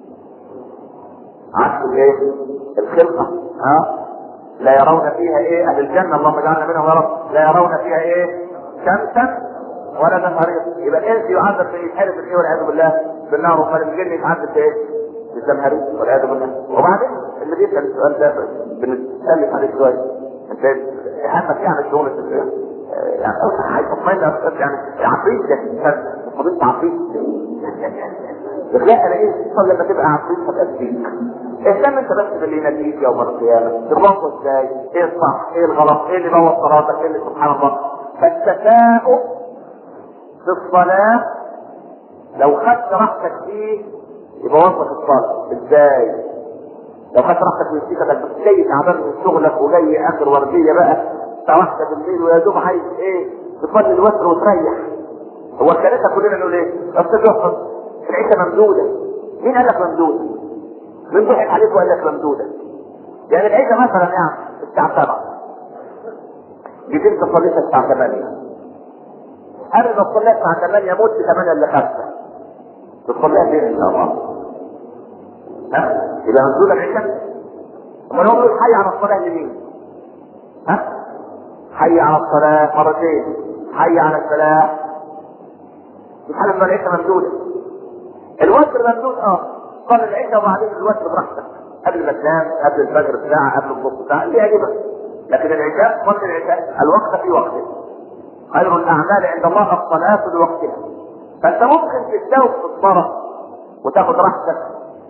عكس ايه؟ الخلقه ها لا يرون فيها ايه؟ اهل الجنه اللهم اجعلنا منهم يا رب، لا يرون فيها ايه؟ شمسا ولا زمهرير. يبقى الانس يعذب في يتحرق في ايه والعياذ بالله بالنار، وقال الجن يتعذب في ايه؟ في الزمهرير والعياذ بالله. وبعدين اللي بيسال السؤال ده بنتكلم عليه شويه، انت همك يعني شغل يعني هيطمئن يعني عفريت ده فضيلة عفريت لا انا ايه تصل لما تبقى عفريت هتأذيك. اهتم انت بس باللي يناديك يوم القيامة تربطه ازاي، ايه الصح ايه الغلط، ايه اللي بوظ صلاتك، ايه اللي سبحان الله. فالتفاؤل في الصلاة لو خدت راحتك فيه يبوظ لك الصلاة. ازاي؟ لو خدت راحتك في سكتك بس جاي تعبان من شغلك وجاي اخر وردية بقى الساعة واحدة بالليل ويا دوب عايز ايه تصلي الوتر وتريح. هو الثلاثة كلنا نقول ايه؟ بس تحفظ العيشة ممدودة. مين قال لك ممدودة؟ مين ضحك عليك وقال لك ممدودة؟ يعني العيشة مثلا يعني الساعة سبعة جيت انت صليت الساعة ثمانية، قبل ما تصلي الساعة ثمانية موت في ثمانية الا خمسة تصليها فين ان شاء الله؟ ها؟ يبقى ممدودة العيشة؟ امال هو بيقول حي على الصلاة لمين؟ ها؟ حي على الصلاة مرتين، حي على الفلاح. مش حاجة اسمها العيشة ممدودة. الوتر ممدود اه صلي العشاء وبعدين الوتر براحتك قبل ما تنام، قبل الفجر بساعة، قبل الظهر ساعة اللي يعجبك. لكن العشاء صلي العشاء الوقت في وقته. خير الأعمال عند الله الصلاة لوقتها. فأنت ممكن تستوي في الصلاة وتاخد راحتك.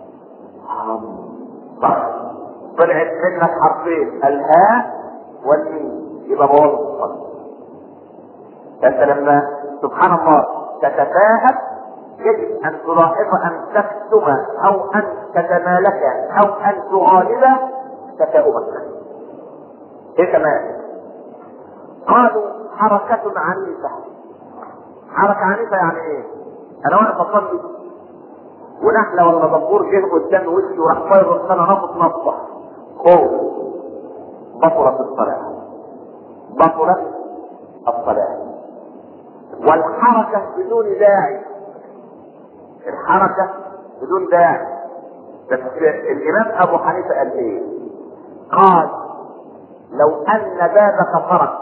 صح طلعت منك حرفين الهاء والميم يبقى بوظ الصلاة. فأنت لما سبحان الله تتفاهم يجب ان تلاحظ ان تكتم او ان تتمالك او ان تغالب تفاؤلك. ايه كمان؟ قالوا حركة عنيفة. حركة عنيفة يعني ايه؟ انا واقف اصلي ونحلة ولا دبور جه قدام وشي وراح طاير الصلاة نفط نفطة خوف. بطلت الصلاة. بطلت الصلاة. والحركة بدون داعي. الحركة بدون داعي. بس الامام ابو حنيفة قال ايه؟ قال لو ان بابك فرق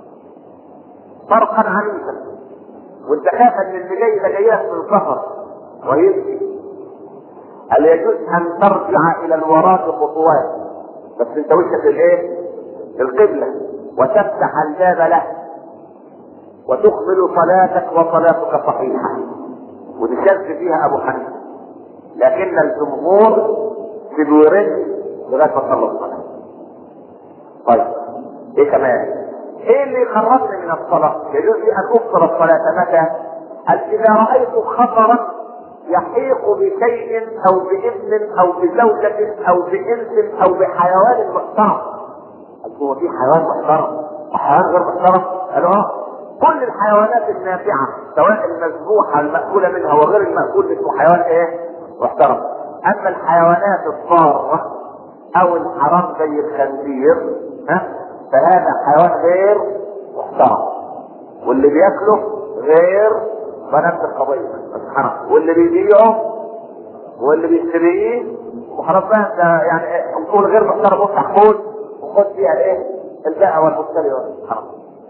فرقا عنيفا وانت خايف ان اللي جاي ده جاي لك من سفر ويمشي، هل يجوز ان ترجع الى الوراء خطوات بس انت وشك الايه؟ القبلة وتفتح الباب له وتكمل صلاتك وصلاتك صحيحة. وتشذ فيها ابو حنيفه، لكن الجمهور في الورد لغايه ما صلى الصلاه. طيب ايه كمان؟ ايه اللي يخرجني من الصلاه؟ يجوز لي ان ابصر الصلاه متى؟ قال اذا رايت خطرا يحيق بشيء او بابن او بزوجه او بانس او بحيوان محترم. قال هو في حيوان محترم وحيوان غير محترم؟ قالوا اه كل الحيوانات النافعة سواء المذبوحة المأكولة منها وغير المأكول اسمه حيوان ايه؟ محترم. اما الحيوانات الضارة او الحرام زي الخنزير ها فهذا حيوان غير محترم، واللي بياكله غير بنفس القضية سبحانه، واللي بيبيعه واللي بيشتريه وخلاص بقى انت يعني نقول غير محترم افتح خد وخد فيها ايه؟ البائع والمشتري والحرام.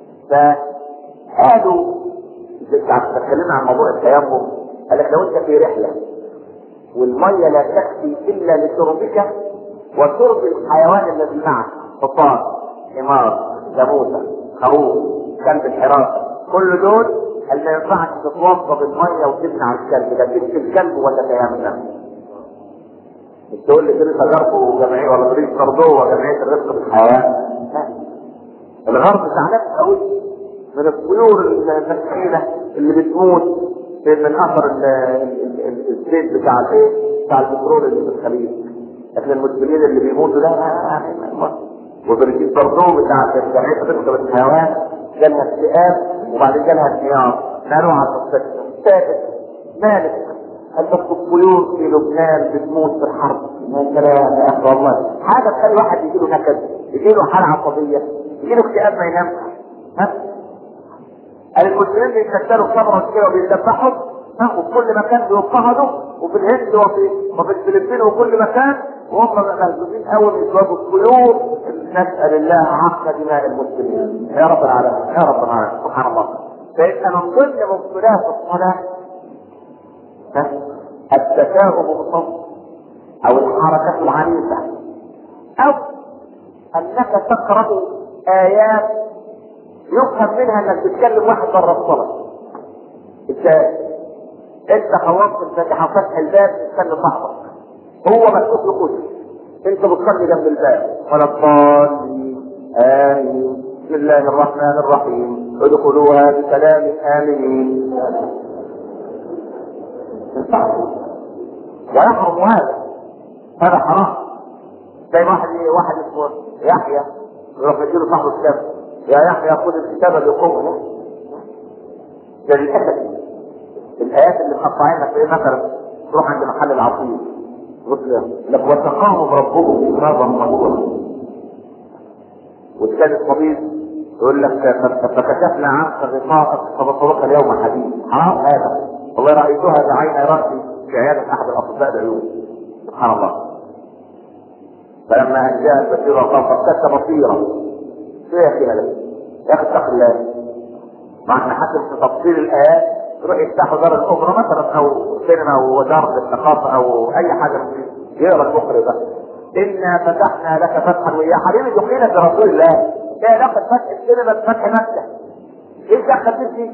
فقالوا تكلمنا عن موضوع التيمم، قال لك لو انت في رحله والميه لا تكفي الا لشربك وشرب الحيوان الذي معك، حصان، حمار، جاموسه، خروف، كلب الحراسه، كل دول اللي ما ينفعش تتوضا بالميه وتمنع الكلب، لا تمشي الكلب ولا تيمم. مش تقول لي كده تجاربه جمعيه ولا طريق برضوه وجمعيه الرفق بالحيوان. الغرب زعلان قوي من الطيور المسكينه اللي بتموت من اثر الزيت بتاع الايه؟ بتاع البترول اللي في الخليج. احنا المسلمين اللي بيموتوا ده وبرجيت برضوه بتاع جمعيه الرفق بالحيوان جالها اكتئاب وبعدين جالها انهيار، نقلوها على المستشفى. ثابت مالك انت الطيور في لبنان بتموت في الحرب. يا سلام يا اخي والله، حاجه تخلي واحد يجي له نكد، يجي له حاله عصبيه، يجي له اكتئاب ما ينامش. ها؟ المسلمين بيتكتلوا بصبرا كده وبيذبحوا، ها، وفي كل مكان بيضطهدوا، وفي الهند وفي وفي الفلبين وكل مكان، وهم مهزوزين قوي من شويه الطيور. نسال الله عقل دماء المسلمين يا رب العالمين يا رب العالمين سبحان الله. فيبقى من ضمن مبطلات الصلاه التشاؤم بالصوت او الحركه العنيفه، او انك تقرا ايات يفهم منها انك بتكلم واحد بره الصلاه. ازاي؟ انت خلصت الفاتحه وفتح الباب تستنى صاحبك، هو مكتوب له كتب، انت بتصلي جنب الباب ولا الضالين امين بسم الله الرحمن الرحيم ادخلوها بسلام امنين. ويحرم هذا، هذا حرام. زي واحد واحد اسمه يحيى يروح يديله صاحبه الكتاب، يا يحيى خذ الكتاب لقومه. ده للاسف الايات اللي مقطعينها في مثلا تروح عند محل العصير لك وتقاهم ربهم اقرارا مغفورا، والثاني الطبيب يقول لك فكشفنا عنك غطاءك فبصرك اليوم حديد. حرام هذا، والله رايتها بعين راسي في عياده احد الاطباء العيون. سبحان الله. فلما ان جاء البشير وقال فابتدت بصيرا، ايه يا اخي هذا؟ يا اخي اتق الله. مع ان حتى في تفصيل الايات تروح يفتحوا دار الاوبرا مثلا او سينما او دار للثقافه او اي حاجه يقرا المخرج ده انا فتحنا لك فتحا. ويا حبيبي دخيلك برسول الله، ايه علاقه فتح السينما بفتح مكه؟ ايه دخل فيه؟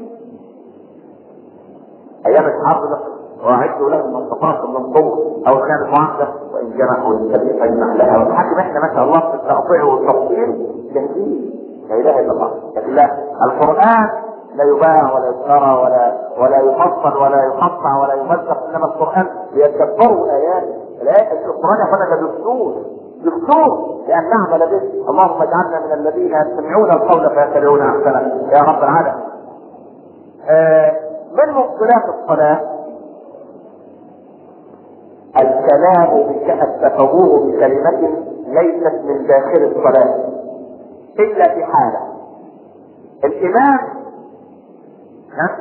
ايام الحرب ده واعدوا لهم ما استطعتم من قوه او كانت معاهده وان جنحوا للسبيل فاجنح لها. ولحد احنا ما شاء الله في التقطيع والتفصيل جاهزين، لا اله الا الله. لكن لا، القران لا يباع ولا يشترى ولا ولا يفصل ولا يقطع ولا يمزق، انما القران ليتدبروا الايات. الايات القران يا اخوانا دستور دستور لان نعمل به. اللهم اجعلنا من الذين يستمعون القول فيتبعون احسنه يا رب العالمين. آه من مبطلات الصلاه الكلام التفوه بكلمه ليست من داخل الصلاه الا في حاله الامام ها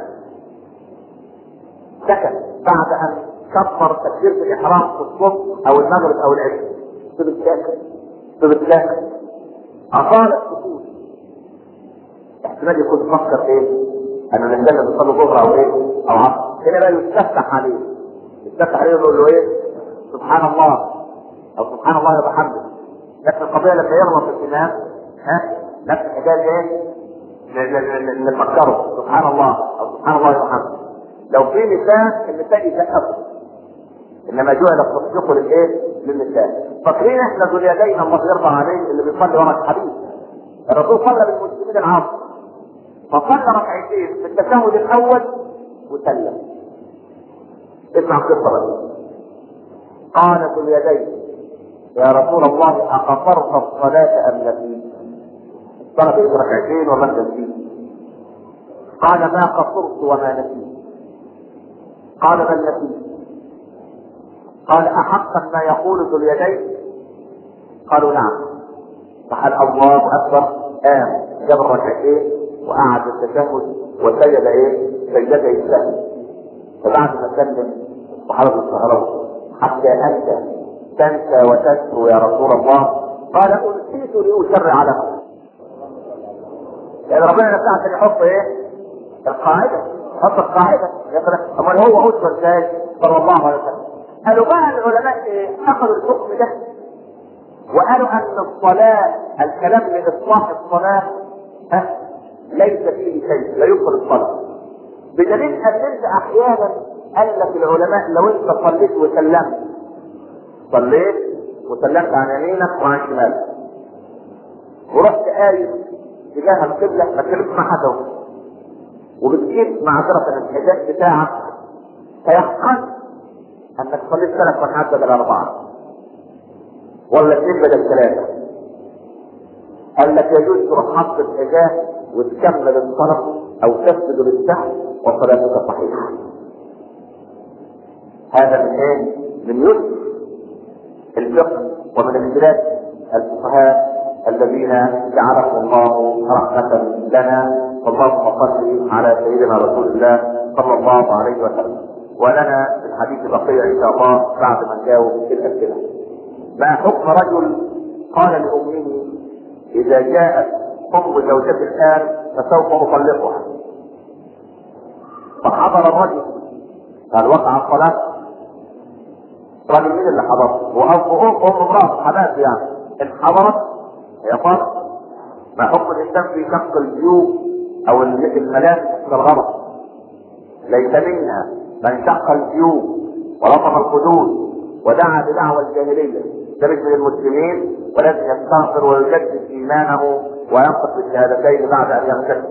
سكت بعد ان كبر تكبيرة الاحرام في الصبح او المغرب او العشاء، صبت ساكت صبت ساكت اطال السكوت. احتمال يكون فكر ايه؟ انه نتكلم بصلي ظهر او ايه او عصر. هنا بقى يستفتح عليه يستفتح عليه يقول له ايه؟ سبحان الله او سبحان الله وبحمده. نفس القضيه لما يغلط الامام ها نفس الحكايه ايه؟ نفكره سبحان الله او سبحان الله وبحمده. لو في نساء النساء يسقفوا، انما جعل التصديق للايه؟ للنساء. فاكرين احنا ذو اليدين الله يرضى عليه اللي بيصلي ورا الحديث، الرسول صلى بالمسلمين العصر فصلى ركعتين في التشهد الاول وسلم. اسمع القصه بقى. قال ذو اليدين يا رسول الله اقصرت الصلاه ام نسيت؟ صلى في ركعتين وما نسيت. قال ما قصرت وما نسيت. قال بل نسيت. قال احقا ما يقول ذو اليدين؟ قالوا نعم. فقال الله اكبر، قام جاب الركعتين وقعد التشهد وسجد ايه؟ سجدتي السهل. فبعد ما سلم وحرص السهرة حتى انت تنسى وتذكر يا رسول الله؟ قال انسيت لاشرع لكم. لان ربنا نفسه عشان يحط ايه؟ القاعده، يحط القاعده. امال هو اسوه ازاي؟ صلى الله عليه وسلم. قالوا بقى العلماء ايه؟ اخذوا الحكم ده وقالوا ان الصلاه، الكلام لاصلاح الصلاه ها ليس فيه شيء، لا يبطل الصلاه. بدليل ان انت احيانا قال لك العلماء لو انت صليت وسلمت، صليت وسلمت عن يمينك وعن شمالك ورحت قايم تجاه القبله، ما تكلمش مع حد وبتجيب معذره الحجاج بتاعك، فيحقن انك صليت ثلاث ركعات بدل اربعه ولا اثنين بدل ثلاثه. قال لك يجوز تروح حط الحجاج وتكمل الصلاه او تسجد للسهو وصلاتك صحيحه. هذا من ايه؟ من يسر الفقه ومن اختلاف الفقهاء الذين جعلهم الله رحمة لنا. اللهم صل على سيدنا رسول الله صلى الله عليه وسلم. ولنا في الحديث بقية ان شاء الله بعد ما نجاوب الاسئلة. ما حكم رجل قال لأمه اذا جاءت ام زوجتي الان فسوف اطلقها، فحضر الرجل قال وقع الصلاة. الراجل مين اللي حضر؟ وأم ام امرأة حماد يعني ان حضرت هي فرق. ما حكم الانسان في شق الجيوب او الملابس كالغلط؟ ليس منها من شق الجيوب ورفض الخدود ودعا بدعوى الجاهليه، ده مش من المسلمين، ولازم يستغفر ويجدد ايمانه وينطق بالشهادتين بعد ان يغتسل.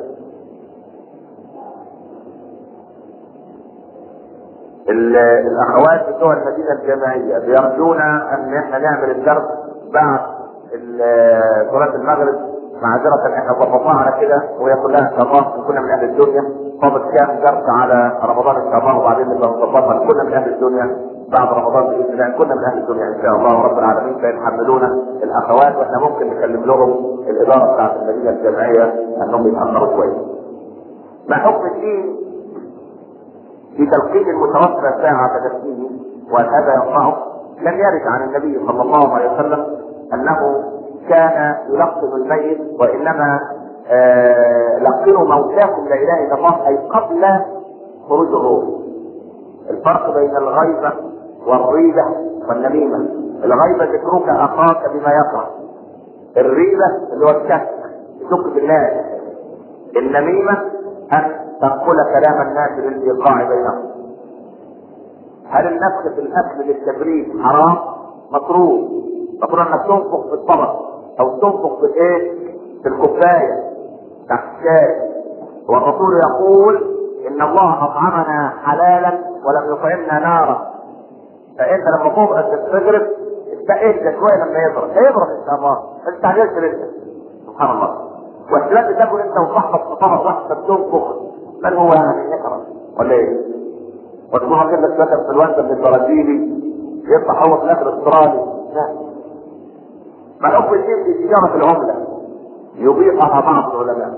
الاخوات بتوع المدينه الجامعيه بيرجون ان احنا نعمل الدرس بعد صلاه المغرب، معذره احنا ظبطناها على كده وهي كلها ان شاء الله كنا من اهل الدنيا. فاضل كام درس على رمضان ان شاء الله وبعدين نبقى نظبطها. كنا من اهل الدنيا بعد رمضان باذن الله، كنا من اهل الدنيا ان شاء الله ورب العالمين سيتحملونا الاخوات، واحنا ممكن نكلم لهم الاداره بتاعت المدينه الجامعيه انهم يتاخروا كويس. ما حكم الدين في تلقين المتوفى ساعة تدفينه وأن هذا ينفعه؟ لم يرد عن النبي صلى الله عليه وسلم أنه كان يلقن الميت، وإنما آه لقنوا موتاكم لا إله إلا الله، أي قبل خروج الروح. الفرق بين الغيبة والريبة والنميمة. الغيبة ذكرك أخاك بما يكره، الريبة اللي هو الشك يشك بالله، النميمة أن تنقل كلام الناس للإيقاع بينهم. هل النفخ في الأكل للتبريد حرام؟ مكروه. مكروه أنك تنفخ في الطبق أو تنفخ في إيه؟ في الكوباية تحت الشاي. والرسول يقول إن الله أطعمنا حلالا ولم يطعمنا نارا. فأنت لما تبقى تستغرب استقيت شوية لما يضرب هيضرب إن شاء الله، ما تستعجلش لسه. سبحان الله. واحتمال تاكل أنت وصحبك في طبق واحد تنفخ، بل هو يعني نكرة ولا ايه؟ وتروح كده تسافر في الوقت من البرازيلي يطلع هو في الاخر استرالي. لا. ما الحكم الدين في تجارة العملة يبيحها بعض العلماء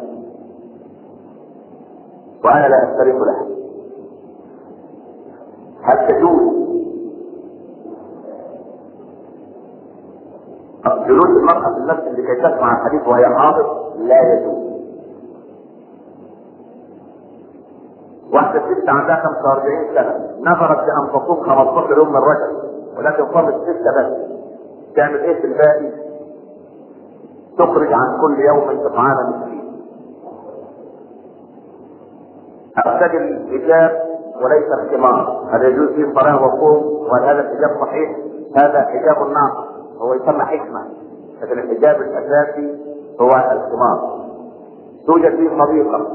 وانا لا استريح لها. هل تجوز جلوس المرأة في المسجد لكي تسمع الحديث وهي حاضر؟ لا يجوز. واحدة ست عندها خمسة وأربعين سنة نظرت بأن تصوم خمستاشر يوم من رجب ولكن صامت ستة بس، تعمل ايه في الباقي؟ تخرج عن كل يوم إطعام مسكين. ارتدي الحجاب وليس الخمار، هل يجوز فيه صلاة وصوم؟ وهل هذا الحجاب صحيح؟ هذا حجاب الناقص، هو يسمى حكمة، لكن الحجاب الأساسي هو الخمار. توجد فيه صديقة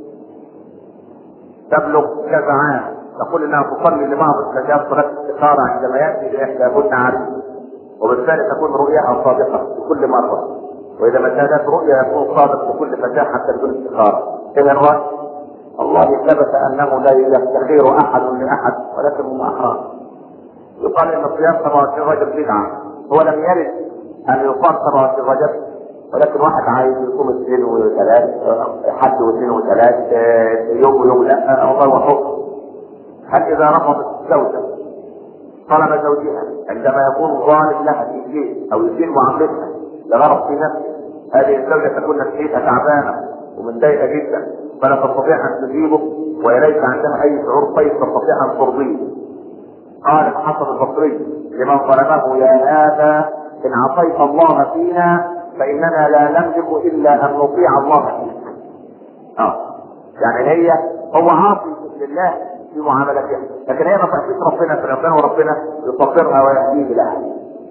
تبلغ كذا عام تقول انها تصلي لبعض الفتيات صلاه الاستخاره عندما ياتي لاحداهن عرس، وبالتالي تكون رؤياها صادقه في كل مره، واذا ما كانت رؤيا يكون صادق في كل فتاه حتى بدون استخاره. اذا الراي الله ثبت انه لا يستخير احد لاحد ولكن هم احرار. يقال ان صيام سبعة وعشرين رجب بدعه، هو لم يرد ان يقام سبعة وعشرين رجب، ولكن واحد عايز يصوم اثنين وثلاث حد واثنين وثلاث يوم ويوم لا الله وحكم. هل اذا رفضت الزوجه طلب زوجها عندما يكون ظالم لها في شيء او يسيء معاملتها لغرض في نفسه، هذه الزوجه تكون نفسيتها تعبانه ومتضايقه جدا فلا تستطيع ان تجيبه وليس عندها اي شعور طيب تستطيع ان ترضيه. قال الحسن البصري لمن ظلمه: يا هذا ان عصيت الله فينا فاننا لا نملك الا ان نطيع الله فيك. اه يعني هي هو عاصي لله في معاملتها، لكن هي ما تعصيش ربنا في ربنا وربنا يصبرها ويهديه لها.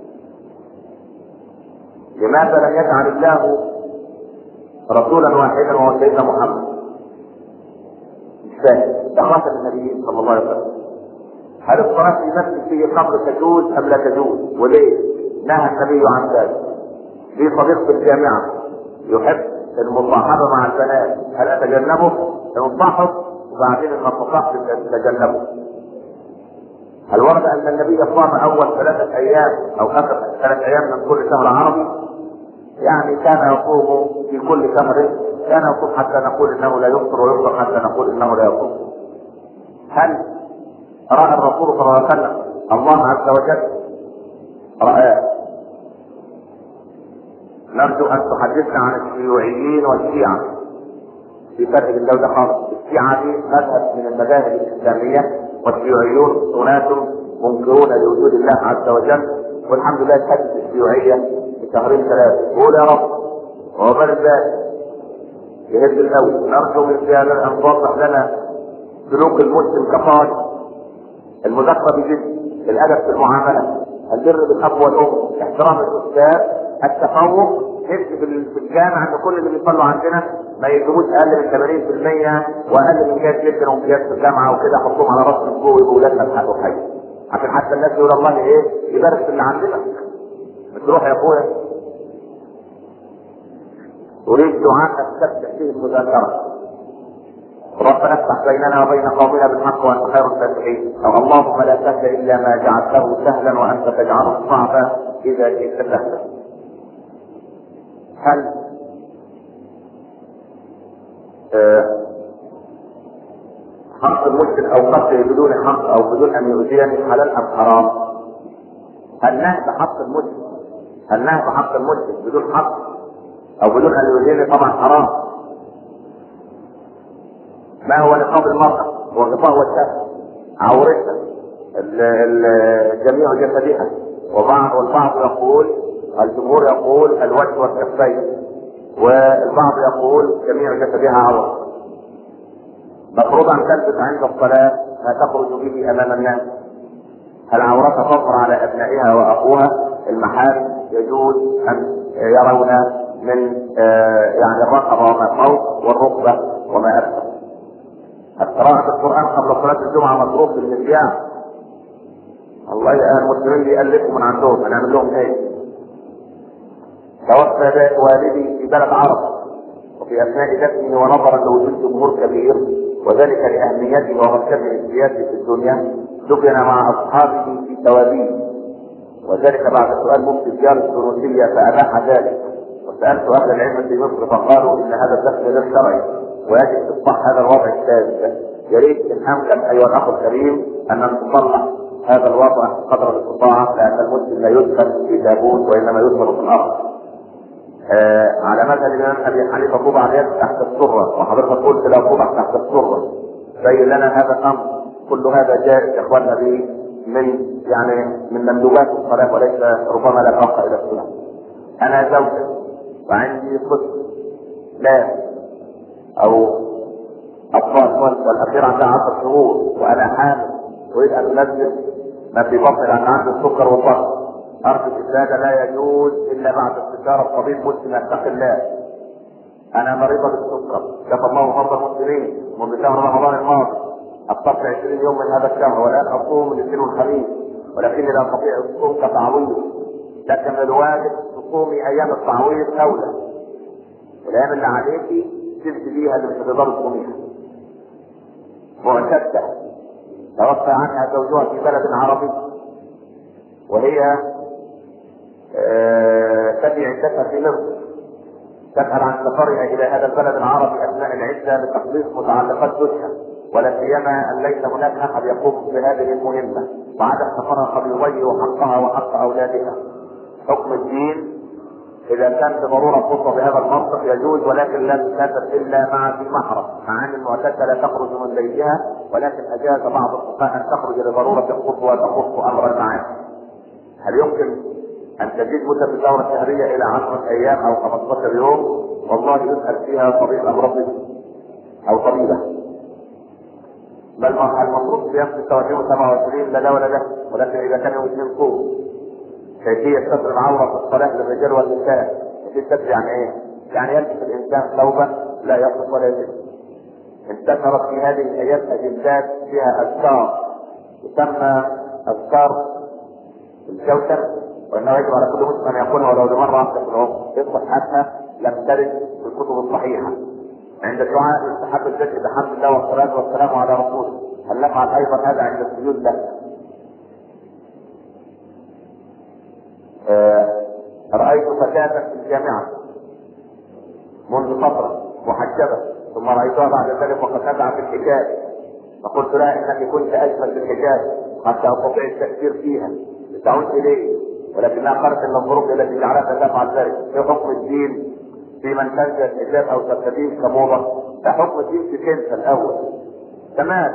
لماذا لم يجعل الله رسولا واحدا وهو سيدنا محمد؟ مش فاهم. ده خاتم النبيين صلى الله عليه وسلم. هل الصلاة في مسجد فيه قبر تجوز ام لا تجوز؟ وليه؟ نهى النبي عن ذلك. لي صديق في الجامعة يحب المصاحبة مع البنات، هل اتجنبه؟ انصحه وبعدين لما تصاحب تتجنبه. هل ورد ان النبي صام اول ثلاثة ايام او اخر ثلاث ايام من كل شهر عربي؟ يعني كان يصوم في كل شهر، كان يصوم حتى نقول انه لا يفطر ويفطر حتى نقول انه لا يصوم. هل راى الرسول صلى الله عليه وسلم الله عز وجل؟ رآه. نرجو ان تحدثنا عن الشيوعيين والشيعة. في فرق بين ده خالص. الشيعة دي مذهب من المذاهب الاسلامية، والشيوعيون اناس منكرون لوجود الله عز وجل. والحمد لله تحدث الشيوعية شهرين ثلاثة. قول يا رب وعقبال الباقي يهد الأول. نرجو من خلالنا أن توضح لنا سلوك المسلم كقائد، المذاكرة بجد، الأدب في المعاملة، البر بالأب والأم، احترام الأستاذ، التفوق. نفسي في الجامعة أن كل اللي بيصلوا عندنا ما يجيبوش أقل من ثمانين بالمية وأقل من جاد جدا وامتياز في الجامعة وكده، حطوهم على رأس الجو ويبقوا ولادنا بحقه حي. عشان حتى الناس يقول الله إيه يبارك في اللي عندنا. بتروح يا أخويا أريد دعاء أستفتح فيه المذاكرة. ربنا افتح بيننا وبين قومنا بالحق وأنت خير الفاتحين. أو اللهم لا سهل إلا ما جعلته سهلا وأنت تجعل الصعب إذا شئت سهلا. هل أه حق المسلم أو قتله بدون حق أو بدون أن يؤذيني حلال أم حرام؟ هل نهب حق المسلم هل نهب حق المسلم بدون حق او بدون ان يؤذيني؟ طبعا حرام. ما هو نقاب المرأة؟ هو غطاء وجهها، عورتها، جميع جسدها. وبعض والبعض يقول، الجمهور يقول الوجه والكفين، والبعض يقول جميع جسدها عورة. مفروض ان تلبس عند الصلاة ما تخرج به امام الناس. هل عورتها تظهر على ابنائها واخوها؟ المحارم يجوز ان يرون من آه يعني الرقبة وما فوق والركبة وما أسفل. قراءة القرآن قبل صلاة الجمعة مطلوب بالنسيان. الله المسلمين بيألفوا من عندهم، هنعمل لهم ايه؟ توفى والدي في بلد عرب وفي أثناء دفنه ونظرا لوجود جمهور كبير وذلك لأهميته ومركزه السياسي في الدنيا دفن مع أصحابه في توابين، وذلك بعد سؤال مفتي الديار التونسية فأباح ذلك. وسألت أهل العلم في مصر فقالوا إن هذا الدفن غير شرعي ويجب إصلاح هذا الوضع السادس. يا ريت إن أمكن أيها الأخ الكريم أن نصلح هذا الوضع قدر الاستطاعة، لأن المسلم لا يدفن في تابوت وإنما يدفن في الأرض. آه على مذهب الإمام أبي حنيفة توضع اليد تحت السرة، وحضرتك قلت لا توضع تحت السرة. بين لنا هذا الأمر. كل هذا جائز يا إخواننا به من يعني من مندوبات الصلاة وليس ربما لا طاقة إلى الصلاة. أنا زوجة وعندي طفل لا أو أطفال والأخير عندها عشر شهور وأنا حامل أريد أن أنزل ما في بطني لأن عندي السكر والضغط. أرجو الإفادة لا يجوز إلا بعد استشارة طبيب مسلم يتقي الله. أنا مريضة بالسكر، كفى الله مرضى المسلمين منذ شهر رمضان الماضي. أفطرت عشرين يوم من هذا الشهر والآن أصوم الاثنين والخميس، ولكني لا أستطيع الصوم كتعويض. لكن الواجب تصومي أيام التعويض أولى. الأيام اللي عليكي تمشي بيها اللي مش هتقدري تصوميها. معتدة توفى عنها زوجها في بلد عربي وهي آه تبي عدتها في مصر، تسأل عن سفرها إلى هذا البلد العربي أثناء العدة لتخليص متعلقات زوجها، ولا سيما أن ليس هناك أحد يقوم بهذه المهمة، وعدم سفرها قد يضيع حقها وحق أولادها. حكم الدين اذا كان بضروره الخطبه بهذا المنطق يجوز، ولكن لا تسافر الا مع ذي محرم، مع ان المعتده لا تخرج من بيتها، ولكن اجاز بعض الفقهاء ان تخرج لضروره الخطبه وتخص امر المعاد. هل يمكن ان تزيد مده الدوره الشهريه الى عشرة ايام او خمسة عشر يوم؟ والله يسال فيها طبيب امراض او طبيبه. بل المفروض صيام ستة وعشرين وسبعة وعشرين لا ده ولا ده، ولكن اذا كان يوم اثنين صوم. كيفيه ستر العوره في الصلاه للرجال والنساء. كيفيه ستر يعني ايه؟ يعني يلبس الانسان ثوبا لا يصف ولا يجب. انتشرت في هذه الايام اجندات فيها اذكار تسمى اذكار الكوثر، وانه يجب على كل مسلم ان يقولها ولو لمره واحده في العمر، يصبح حتى لم ترد في الكتب الصحيحه. عند الدعاء يستحب الذكر بحمد الله والصلاه والسلام على رسوله. هل نفعل ايضا هذا عند السجود؟ لا. آه رايت فتاه في الجامعه منذ فتره محجبه، ثم رايتها بعد ذلك وقد نزعت الحجاب، فقلت لها انك كنت اجمل بالحجاب حتى استطيع التاثير فيها لتعود اليه، ولكنها قالت ان الظروف التي جعلتها تفعل ذلك. في حكم الدين في من تنسى الحجاب او ترتديه كموضه؟ ده حكم الدين في كنسه الاول تمام.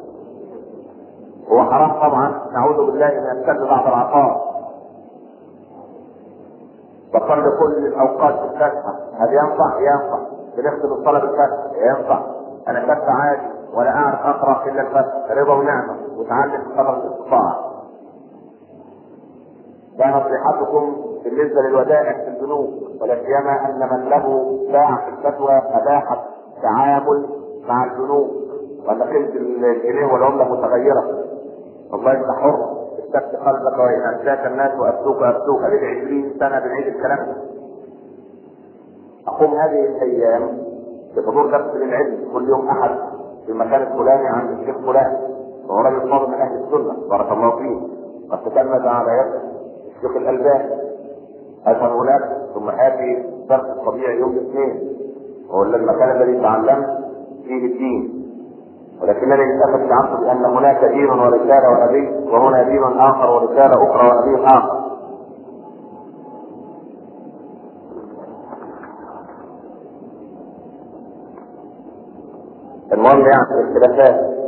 هو حرام طبعا، نعوذ بالله من يمتد بعض العقار. بصلي كل الاوقات في الفاتحه، هل ينفع؟ ينفع. بنختم الصلاه بالفاتحه، ينفع. انا فاتحه عادي ولا اعرف اقرا الا الفاتحه، رضا ونعمه، وتعلم قدر الاستطاعه. ده نصيحتكم بالنسبه للودائع في البنوك، ولا سيما ان من له باع في الفتوى اباحت التعامل مع البنوك، وان قيمه الجنيه والعمله متغيره. والله انت حر، استفت قلبك وان امساك الناس وافتوك افتوك. هذه عشرين سنه بنعيد الكلام ده. اقوم هذه الايام بحضور درس للعلم كل يوم احد في المكان الفلاني عند الشيخ فلان، وهو راجل فاضل من اهل السنه بارك الله فيه، قد تتلمذ على يد الشيخ الالباني. اذهب هناك ثم اتي درس الطبيعي يوم الاثنين، وهو المكان الذي تعلمت فيه الدين، ولكنني للاسف شعرت بان هناك دين ورساله ونبي، وهنا دين اخر ورساله اخرى ونبي اخر. المهم يعني الاختلافات.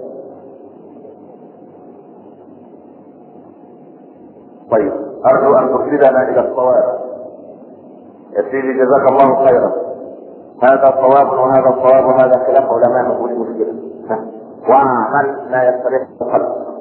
طيب ارجو ان ترشدنا الى الصواب. يا سيدي جزاك الله خيرا، هذا صواب وهذا صواب وهذا خلاف علماء، مش مشكله، واعمل ما يستريح القلب.